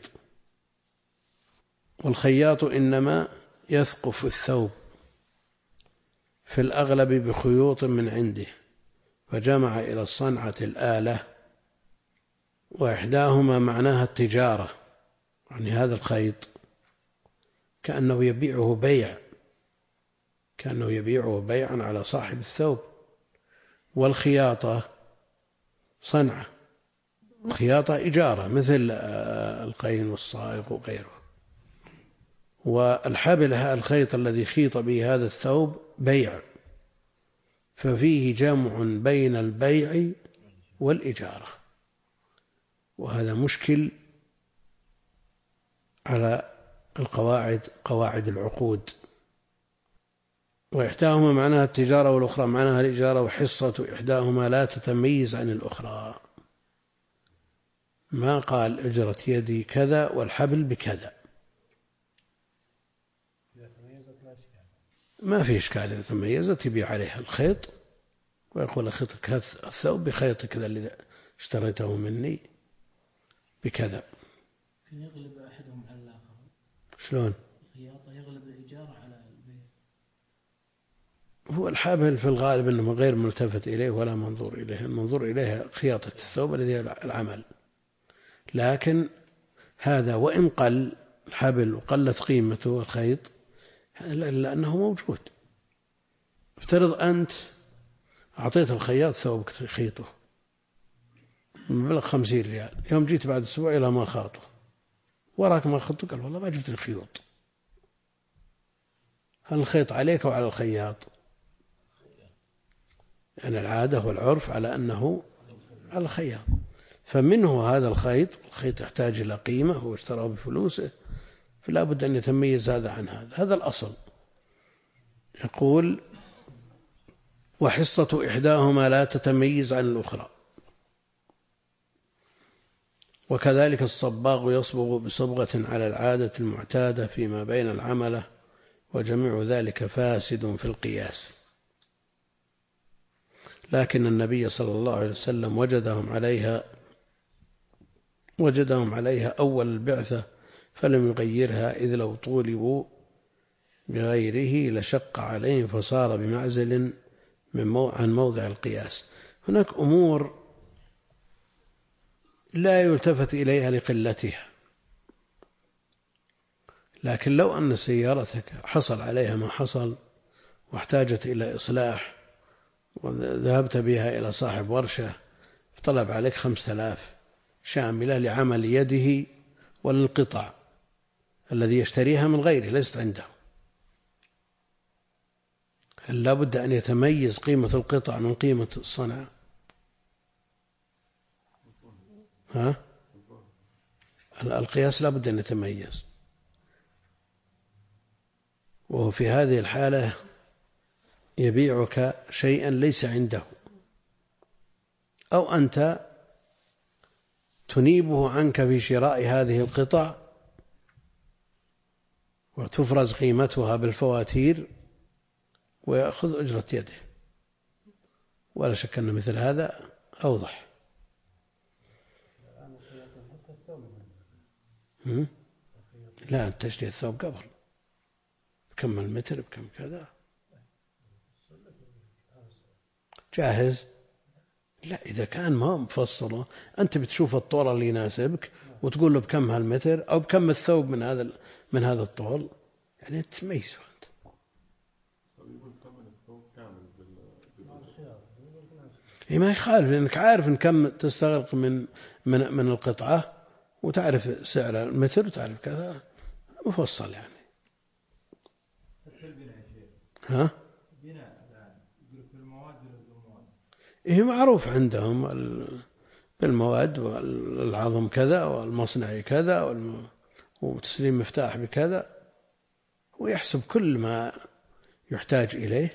والخياط إنما يثقف الثوب في الأغلب بخيوط من عنده، فجمع إلى الصنعة الآلة، وإحداهما معناها التجارة، يعني هذا الخيط كأنه يبيعه بيعا على صاحب الثوب، والخياطة صنعة، الخياطة إجارة مثل القين والصائغ وغيره، والحبل الخيط الذي خيط به هذا الثوب بيع، ففيه جمع بين البيع والإجارة، وهذا مشكل على قواعد العقود. وإحداهما معناها التجارة والأخرى معناها الإجارة، وحصة إحداهما لا تتميز عن الأخرى. ما قال أجرة يدي كذا والحبل بكذا، ما في إشكال إذا تميزت يبيع عليها الخيط ويقول أخيطك الثوب بخيطك ذا اللي اشتريته مني بكذا. يغلب أحدهم على الآخر. شلون؟ الخياطة يغلب الإجارة على البيع. هو الحبل في الغالب أنه غير ملتفت إليه ولا منظور إليه، المنظور إليه خياطة الثوب الذي العمل، لكن هذا وإن قل الحبل وقلت قيمته الخيط لأنه موجود. افترض أنت أعطيت الخياط ثوبك خيطه بمبلغ 50 ريال، يوم جيت بعد أسبوع إلى ما خاطه وراك ما خطه، قال والله ما جبت الخيوط. هل الخيط عليك أو على الخياط؟ يعني العادة والعرف على أنه على الخياط، فمنه هذا الخيط يحتاج إلى قيمة، هو اشتراه بفلوسه، فلا بد أن يتميز هذا عن هذا الأصل. يقول: وحصة إحداهما لا تتميز عن الأخرى. وكذلك الصباغ يصبغ بصبغة على العادة المعتادة فيما بين العملة، وجميع ذلك فاسد في القياس، لكن النبي صلى الله عليه وسلم وجدهم عليها أول البعثة فلم يغيرها، إذ لو طولبوا بغيره لشق عليهم، فصار بمعزل عن موضع القياس. هناك أمور لا يلتفت إليها لقلتها، لكن لو أن سيارتك حصل عليها ما حصل واحتاجت إلى إصلاح وذهبت بها إلى صاحب ورشة طلب عليك 5000 شاملة لعمل يده وللقطع الذي يشتريها من غيره ليست عنده، هل لا بد أن يتميز قيمة القطع من قيمة الصنع؟ القياس لا بد أن يتميز. وهو في هذه الحالة يبيعك شيئا ليس عنده، أو أنت تنيبه عنك في شراء هذه القطع وتفرز قيمتها بالفواتير ويأخذ أجرة يده، ولا شك أن مثل هذا أوضح. لا، أنت تشتري الثوب قبل بكم المتر بكم كذا جاهز. لا، إذا كان ما مفصله أنت بتشوف الطول اللي يناسبك وتقول له بكم هالمتر أو بكم الثوب من هذا الطول، يعني تميزه أنت. ما يخالف، لأنك عارف إن كم تستغرق من القطعة، وتعرف سعر المتر وتعرف كذا، مفصل يعني. ها؟ إيه معروف عندهم بالمواد، والعظم كذا والمصنع كذا وتسليم مفتاح بكذا، ويحسب كل ما يحتاج إليه.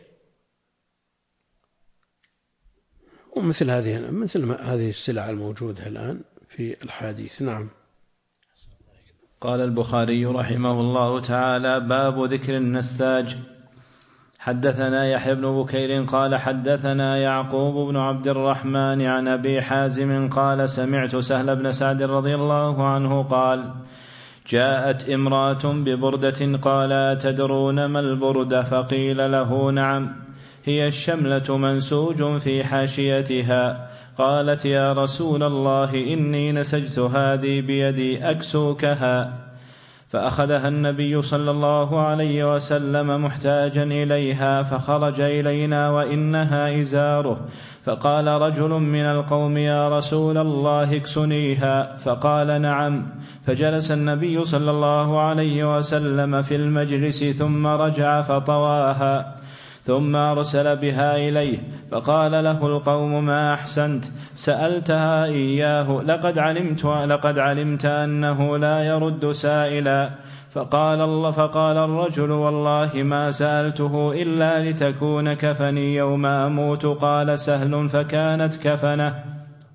ومثل هذه السلع الموجودة الآن في الحديث. نعم. قال البخاري رحمه الله تعالى: باب ذكر النساج. حدثنا يحيى بن بكير قال حدثنا يعقوب بن عبد الرحمن عن أبي حازم قال سمعت سهل بن سعد رضي الله عنه قال: جاءت امرأة ببردة قال: أتدرون ما البردة؟ فقيل له: نعم، هي الشملة منسوج في حاشيتها. قالت: يا رسول الله، إني نسجت هذه بيدي أكسوكها. فأخذها النبي صلى الله عليه وسلم محتاجا إليها، فخرج إلينا وإنها إزاره. فقال رجل من القوم: يا رسول الله، اكسنيها. فقال: نعم. فجلس النبي صلى الله عليه وسلم في المجلس ثم رجع فطواها، ثم أرسل بها إليه. فقال له القوم: ما أحسنت، سألتها إياه، لقد علمت أنه لا يرد سائلا. فقال الرجل: والله ما سألته إلا لتكون كفني يوم أموت. قال سهل: فكانت كفنه.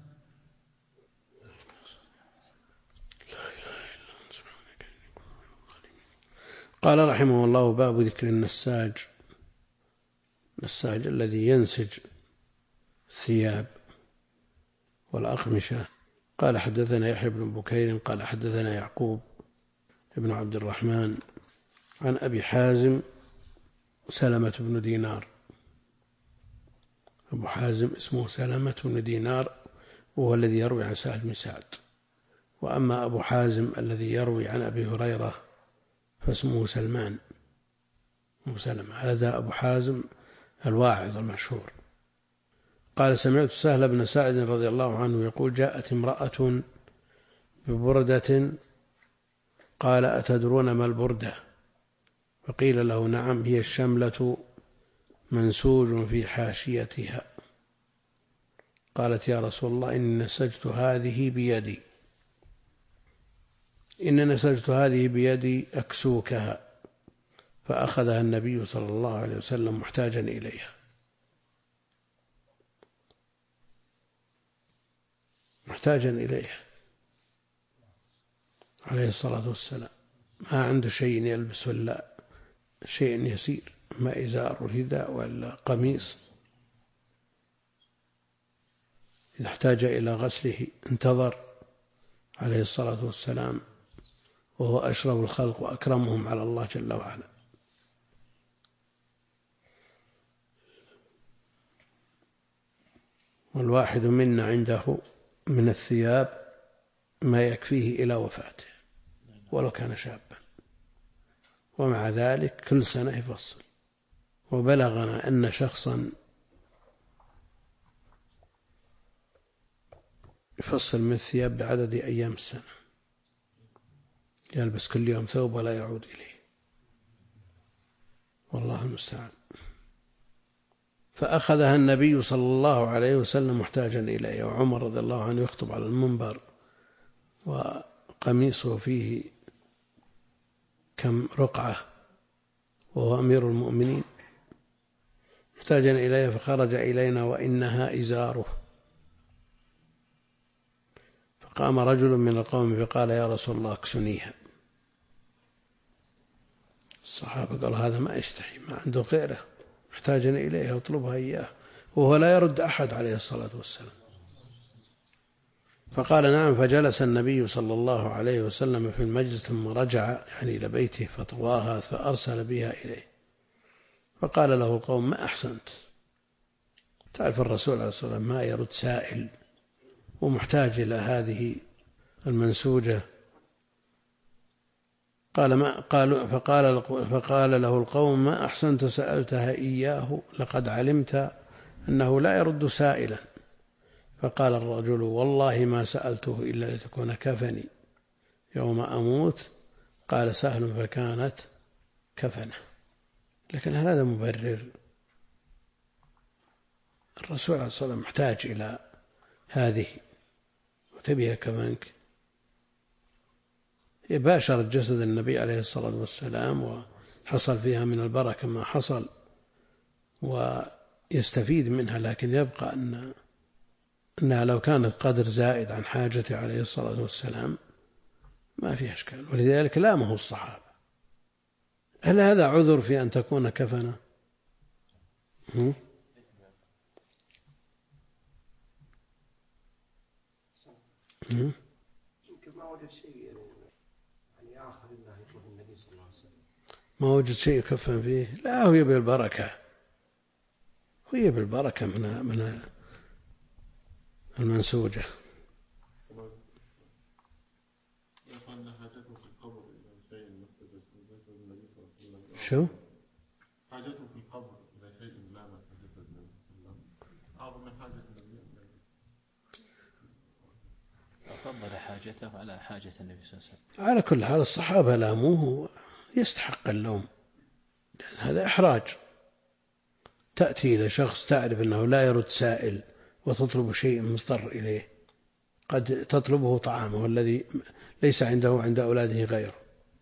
قال رحمه الله: باب ذكر النساج الذي ينسج الثياب والأقمشة. قال حدثنا يحيى بن بكير قال حدثنا يعقوب بن عبد الرحمن عن أبي حازم سلمة بن دينار. أبو حازم اسمه سلمة بن دينار، وهو الذي يروي عن سهل بن سعد. وأما أبو حازم الذي يروي عن أبي هريرة فاسمه سلمان وسلم. هذا أبو حازم الواعظ المشهور. قال: سمعت سهل بن سعد رضي الله عنه يقول: جاءت امرأة ببردة قال: أتدرون ما البردة؟ فقيل له: نعم، هي الشملة منسوج في حاشيتها. قالت: يا رسول الله، إن نسجت هذه بيدي أكسوكها. فأخذها النبي صلى الله عليه وسلم محتاجا إليها عليه الصلاة والسلام. ما عنده شيء يلبسه إلا شيء يسير، ما إزار ورداء ولا قميص. إذا احتاج إلى غسله انتظر عليه الصلاة والسلام، وهو أشرف الخلق وأكرمهم على الله جل وعلا. والواحد منا عنده من الثياب ما يكفيه إلى وفاته ولو كان شابا، ومع ذلك كل سنة يفصل. وبلغنا أن شخصا يفصل من الثياب بعدد أيام السنة، يلبس كل يوم ثوب ولا يعود إليه، والله المستعان. فأخذها النبي صلى الله عليه وسلم محتاجا إليه، وعمر رضي الله عنه يخطب على المنبر وقميصه فيه كم رقعة وهو أمير المؤمنين، محتاجا إليه. فخرج إلينا وإنها إزاره. فقام رجل من القوم فقال: يا رسول الله، اكسنيها. الصحابة قالوا: هذا ما يستحي، ما عنده غيره، محتاجا إليها وطلبها إياه، وهو لا يرد أحد عليه الصلاة والسلام. فقال نعم. فجلس النبي صلى الله عليه وسلم في المجلس ثم رجع يعني إلى بيته فطواها فأرسل بها إليه. فقال له القوم ما أحسنت. تعرف الرسول عليه الصلاة والسلام ما يرد سائل ومحتاج إلى هذه المنسوجة. فقال له القوم ما أحسنت سألتها إياه لقد علمت أنه لا يرد سائلا. فقال الرجل والله ما سألته إلا لتكون كفني يوم أموت. قال سهل فكانت كفنه. لكن هذا مبرر؟ الرسول عليه الصلاة والسلام محتاج إلى هذه وتبيها كمنك. هي باشرت جسد النبي عليه الصلاة والسلام وحصل فيها من البركة ما حصل ويستفيد منها، لكن يبقى أنها لو كانت قدر زائد عن حاجته عليه الصلاة والسلام ما فيها إشكال. ولذلك لامه الصحابة. هل هذا عذر في أن تكون كفنة؟ ما وجد شيء يكفن فيه. لا، هو يبي البركة، هو يبي البركة من المنسوجة. شو؟ حاجته في القبر إلى شيء لا مس جسد النبي صلى الله عليه وسلم أعظم من حاجة النبي. فضل حاجته على حاجة النبي صلى الله عليه وسلم. على كل حال الصحابة لاموه يستحق اللوم، لأن هذا إحراج. تأتي إلى شخص تعرف أنه لا يرد سائل وتطلب شيء مضطر إليه، قد تطلبه طعامه الذي ليس عنده وعند أولاده غيره،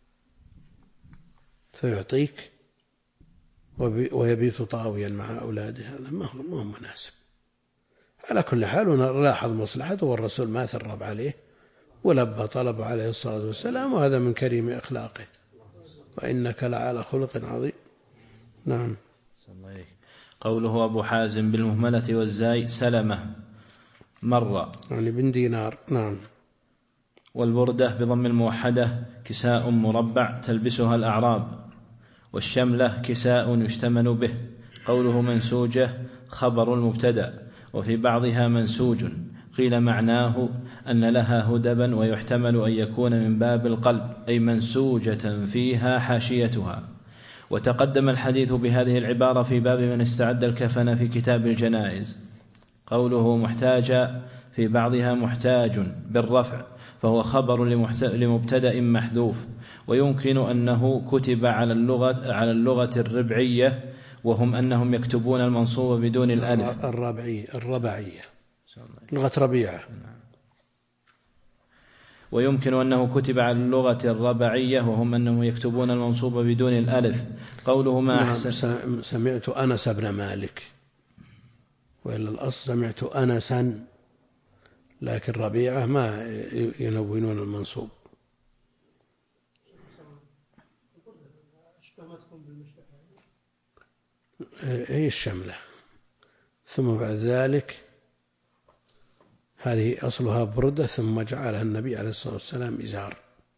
فيعطيك ويبيت طاويا مع أولاده. هذا ما هو مناسب. على كل حال نلاحظ مصلحته، والرسول ما ثرب عليه ولبى طلب عليه الصلاة والسلام، وهذا من كريم أخلاقه. وإنك لعلى خلق عظيم. نعم. قوله أبو حازم بالمهملة والزاي سلمة مرة يعني بن دينار. نعم. والبردة بضم الموحدة كساء مربع تلبسها الأعراب، والشملة كساء يشتمل به. قوله منسوجة خبر المبتدأ، وفي بعضها منسوج. قيل معناه أن لها هدبا، ويحتمل أن يكون من باب القلب أي منسوجة فيها حاشيتها. وتقدم الحديث بهذه العبارة في باب من استعد الكفن في كتاب الجنائز. قوله محتاجا في بعضها محتاج بالرفع، فهو خبر لمبتدأ محذوف. ويمكن أنه كتب على اللغة الربعية، وهم أنهم يكتبون المنصوب بدون الألف. الربعية لغة ربيعة. ويمكن أنه كتب على اللغة الربعية، وهم أنهم يكتبون المنصوب بدون الألف. قوله ما أحسن. سمعت أنس بن مالك، وإلا الأصل سمعت أنسا، لكن ربيعة ما ينونون المنصوب. هي الشملة. ثم بعد ذلك هذه أصلها بردة، ثم جعلها النبي عليه الصلاة والسلام إزار.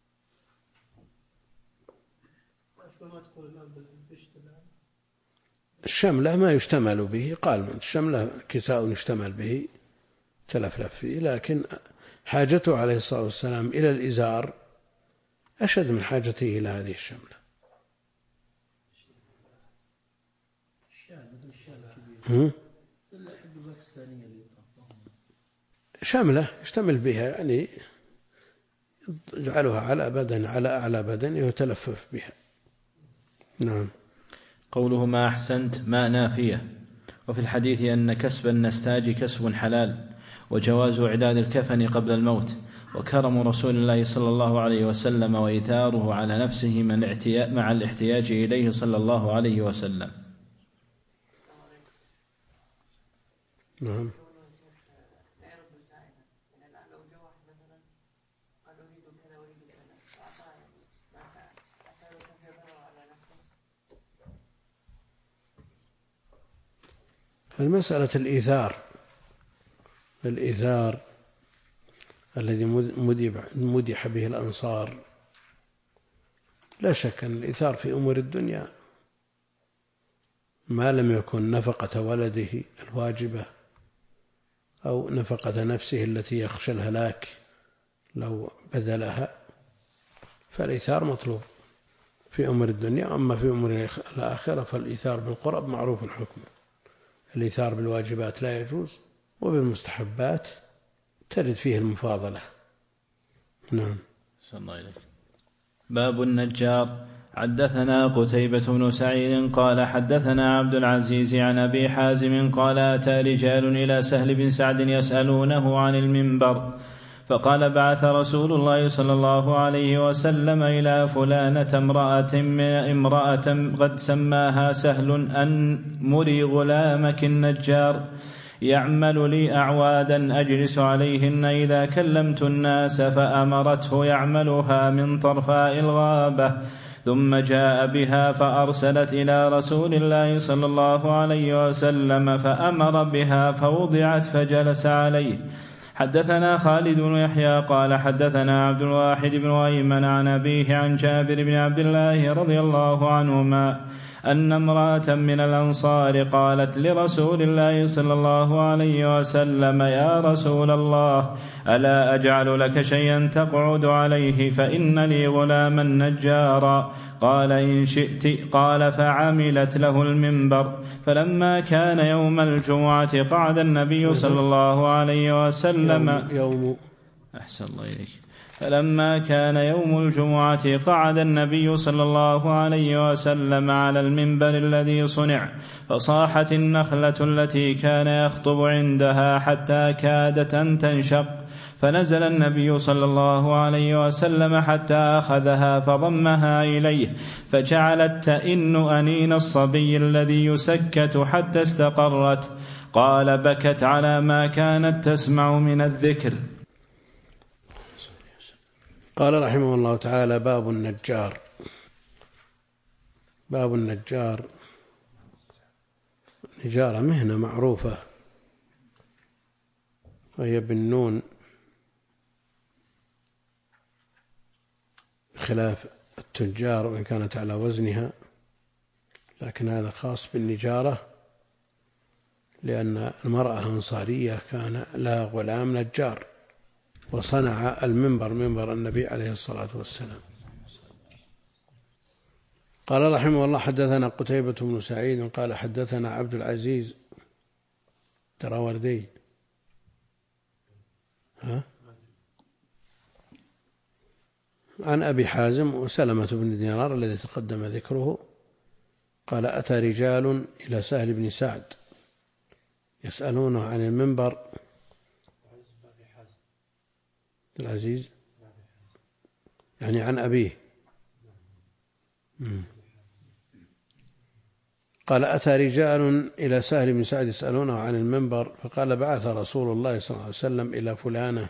الشملة ما يشتمل به، قال الشملة كساء يشتمل به تلفلف فيه، لكن حاجته عليه الصلاة والسلام إلى الإزار أشد من حاجته إلى هذه الشملة. شملة يشتمل بها، يعني يجعلها على بدن، على أعلى بدن يتلفف بها. نعم. قوله ما أحسنت ما نافية. وفي الحديث أن كسب النساج كسب حلال، وجواز إعداد الكفن قبل الموت، وكرم رسول الله صلى الله عليه وسلم وإيثاره على نفسه مع الاحتياج إليه صلى الله عليه وسلم. نعم. المسألة الإيثار الذي مدح به الأنصار. لا شك أن الإيثار في أمور الدنيا ما لم يكن نفقة ولده الواجبة أو نفقة نفسه التي يخشى الهلاك لو بذلها، فالإيثار مطلوب في أمور الدنيا. أما في أمور الآخرة فالإيثار بالقرب معروف الحكم. الإيثار بالواجبات لا يجوز، وبالمستحبات ترد فيه المفاضلة. نعم. صلى الله عليه وسلم. باب النجار. حدثنا قتيبة بن سعيد قال حدثنا عبد العزيز عن أبي حازم قال أتى رجال إلى سهل بن سعد يسألونه عن المنبر، فقال بعث رسول الله صلى الله عليه وسلم إلى فلانة امرأة قد سماها سهل أن مري غلامك النجار يعمل لي أعوادا أجلس عليهن إذا كلمت الناس، فأمرته يعملها من طرفاء الغابة، ثم جاء بها فأرسلت إلى رسول الله صلى الله عليه وسلم فأمر بها فوضعت فجلس عليه. حدثنا خالد بن يحيى قال حدثنا عبد الواحد بن أيمن عن أبيه عن جابر بن عبد الله رضي الله عنهما أن امرأة من الأنصار قالت لرسول الله صلى الله عليه وسلم يا رسول الله ألا أجعل لك شيئا تقعد عليه فإن لي غلاما نجارا؟ قال إن شئت. قال فعملت له المنبر. فلما كان يوم الجمعة قعد النبي صلى الله عليه وسلم أحسن الله إليك. فلما كان يوم الجمعة قعد النبي صلى الله عليه وسلم على المنبر الذي صنع، فصاحت النخلة التي كان يخطب عندها حتى كادت أن تنشق، فنزل النبي صلى الله عليه وسلم حتى أخذها فضمها إليه، فجعلت تئن أنين الصبي الذي يسكت حتى استقرت. قال بكت على ما كانت تسمع من الذكر. قال رحمه الله تعالى باب النجار. باب النجار، نجارة مهنة معروفة وهي بالنون خلاف التجار وإن كانت على وزنها، لكن هذا خاص بالنجارة لأن المرأة الأنصارية كان لها غلام نجار وصنع المنبر، منبر النبي عليه الصلاة والسلام. قال رحمه الله حدثنا قتيبة بن سعيد قال حدثنا عبد العزيز دراوردي عن أبي حازم وسلمة بن دينار الذي تقدم ذكره قال أتى رجال إلى سهل بن سعد يسألونه عن المنبر. العزيز يعني عن أبيه. قال أتى رجال إلى سهل بن سعد يسألونه عن المنبر، فقال بعث رسول الله صلى الله عليه وسلم إلى فلانة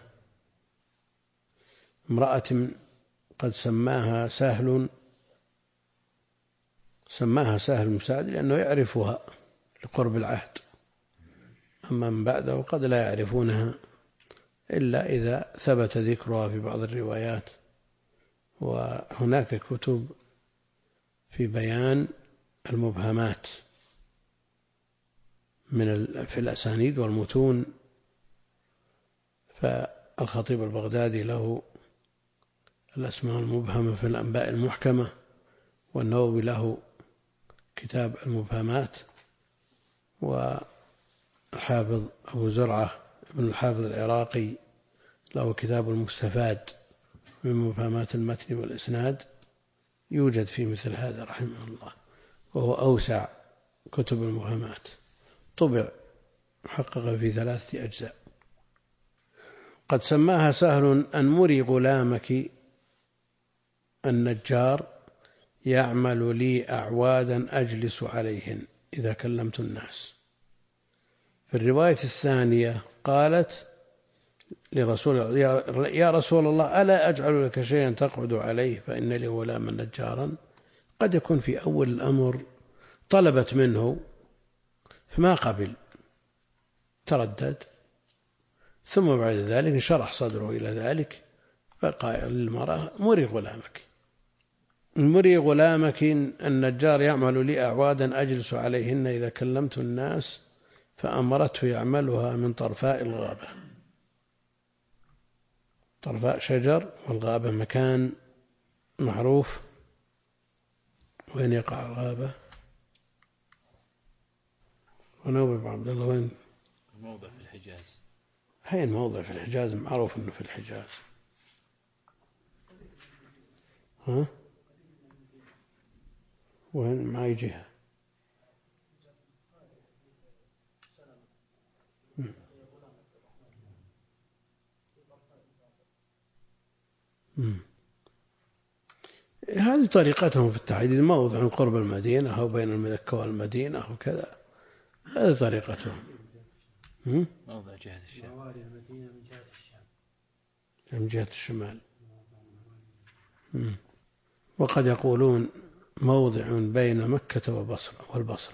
امرأة قد سماها سهل بن سعد لأنه يعرفها لقرب العهد، أما من بعده قد لا يعرفونها إلا إذا ثبت ذكرها في بعض الروايات. وهناك كتب في بيان المبهمات في الأسانيد والمتون، فالخطيب البغدادي له الأسماء المبهمة في الأنباء المحكمة، والنووي له كتاب المبهمات، والحافظ أبو زرعة ابن الحافظ العراقي له كتاب المستفاد من مبهمات المتن والإسناد، يوجد في مثل هذا رحمه الله، وهو أوسع كتب المبهمات، طبع حقق في 3 أجزاء. قد سماها سهل أن مري غلامك النجار يعمل لي أعوادا أجلس عليهن إذا كلمت الناس. في الرواية الثانية قالت لرسول يا رسول الله ألا أجعل لك شيئا تقعد عليه فإن لي غلاما نجارا؟ قد يكون في أول الأمر طلبت منه فما قبل، تردد، ثم بعد ذلك انشرح صدره إلى ذلك، فقال للمرأة مري غلامك. مري غلامك النجار يعمل لي أعوادا أجلس عليهن إذا كلمت الناس، فأمرته يعملها من طرفاء الغابة. طرفاء شجر، والغابة مكان معروف. وين يقع الغابة؟ ونوبة عبد الله وين؟ موضع في الحجاز. هاي الموضع في الحجاز، معروف أنه في الحجاز. ها؟ وين معي جهة؟ هذه طريقتهم في التحديد، موضع قرب المدينة أو بين مكة والمدينة أو كذا، هذه طريقتهم. موضع جهة الشام. المدينة من جهة الشام. من جهة الشمال. وقد يقولون موضع بين مكة والبصرة.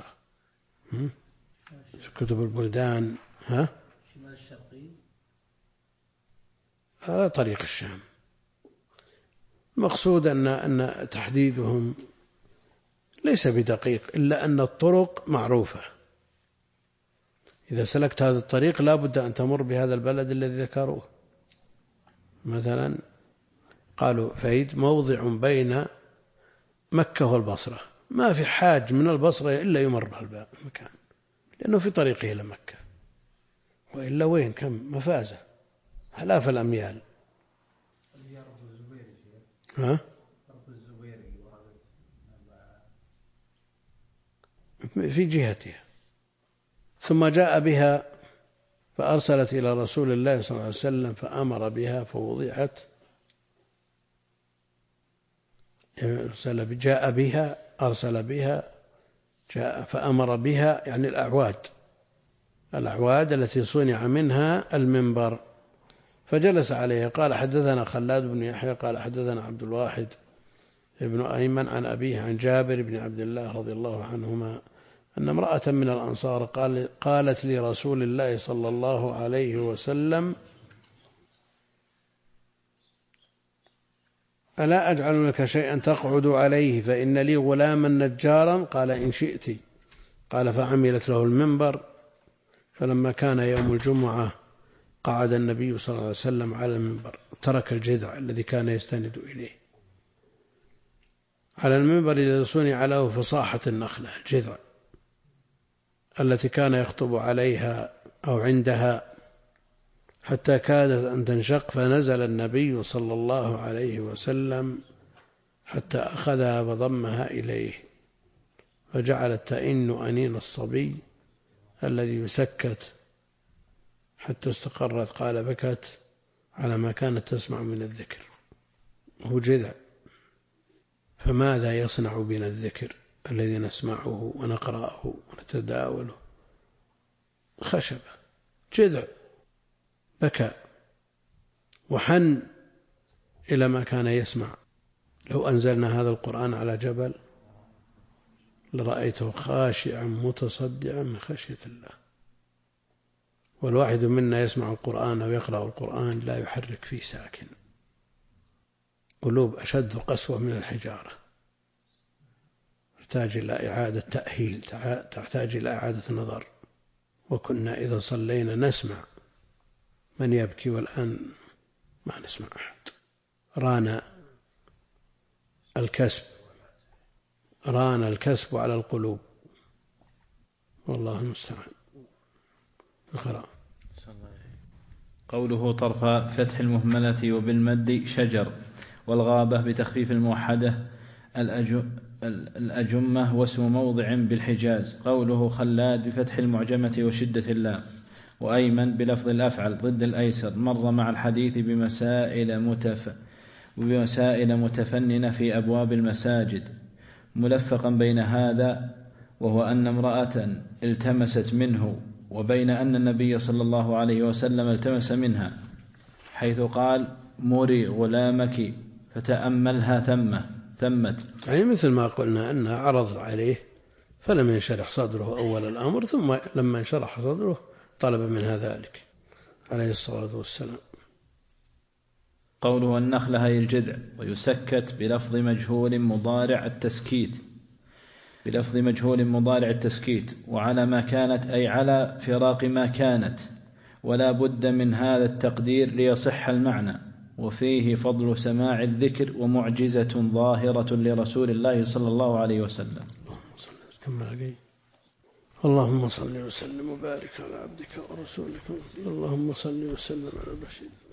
في كتب البلدان. ها؟ الشمال الشرقي. على طريق الشام. المقصود أن تحديدهم ليس بدقيق، إلا أن الطرق معروفة. إذا سلكت هذا الطريق لا بد أن تمر بهذا البلد الذي ذكروه. مثلا قالوا فايد موضع بين مكة والبصرة، ما في حاج من البصرة إلا يمر بهذا المكان، لأنه في طريقه إلى مكة. وإلا وين كم مفازة، آلاف الأميال. ها؟ في جهتها. ثم جاء بها فأرسلت إلى رسول الله صلى الله عليه وسلم فأمر بها فوضعت. جاء بها، أرسل بها، جاء فأمر بها، يعني الأعواد التي صنع منها المنبر. فجلس عليه. قال حدثنا خلاد بن يحيى قال حدثنا عبد الواحد ابن أيمن عن أبيه عن جابر بن عبد الله رضي الله عنهما أن امرأة من الأنصار قالت لرسول الله صلى الله عليه وسلم ألا أجعل لك شيئا تقعد عليه فإن لي غلاما نجارا؟ قال إن شئت. قال فعملت له المنبر. فلما كان يوم الجمعة قعد النبي صلى الله عليه وسلم على المنبر، ترك الجذع الذي كان يستند إليه على المنبر الذي صنع له فصاحة النخلة، الجذع التي كان يخطب عليها أو عندها، حتى كادت أن تنشق. فنزل النبي صلى الله عليه وسلم حتى أخذها وضمها إليه، فجعلت تئن أنين الصبي الذي يسكت حتى استقرت. قال بكت على ما كانت تسمع من الذكر. هو جذع، فماذا يصنع بنا الذكر الذي نسمعه ونقرأه ونتداوله؟ خشبة، جذع، بكى وحن إلى ما كان يسمع. لو أنزلنا هذا القرآن على جبل لرأيته خاشعا متصدعا من خشية الله. والواحد منا يسمع القرآن أو يقرأ القرآن لا يحرك فيه ساكن، قلوب أشد قسوة من الحجارة، تحتاج إلى إعادة تأهيل، تحتاج إلى إعادة نظر. وكنا إذا صلينا نسمع من يبكي، والآن ما نسمع أحد. ران الكسب على القلوب، والله المستعان. اقرأ. قوله طرف فتح المهملة وبالمد شجر، والغابة بتخفيف الموحدة الأجمة واسم موضع بالحجاز. قوله خلاد بفتح المعجمة وشدة اللام، وأيمن بلفظ الأفعل ضد الأيسر. مر مع الحديث بمسائل متفننة في أبواب المساجد، ملفقا بين هذا وهو أن امرأة التمست منه، وبين أن النبي صلى الله عليه وسلم التمس منها، حيث قال مري غلامك فتأملها ثمت. يعني مثل ما قلنا أنها عرض عليه فلم ينشرح صدره أول الأمر، ثم لما انشرح صدره طلب منها ذلك. عليه الصلاة والسلام. قوله النخلة هي الجذع، ويسكت بلفظ مجهول مضارع التسكيت وعلى ما كانت أي على فراق ما كانت، ولا بد من هذا التقدير ليصح المعنى. وفيه فضل سماع الذكر ومعجزة ظاهرة لرسول الله صلى الله عليه وسلم. اللهم صل وسلم وبارك على عبدك ورسولك. اللهم صل وسلم على البشير.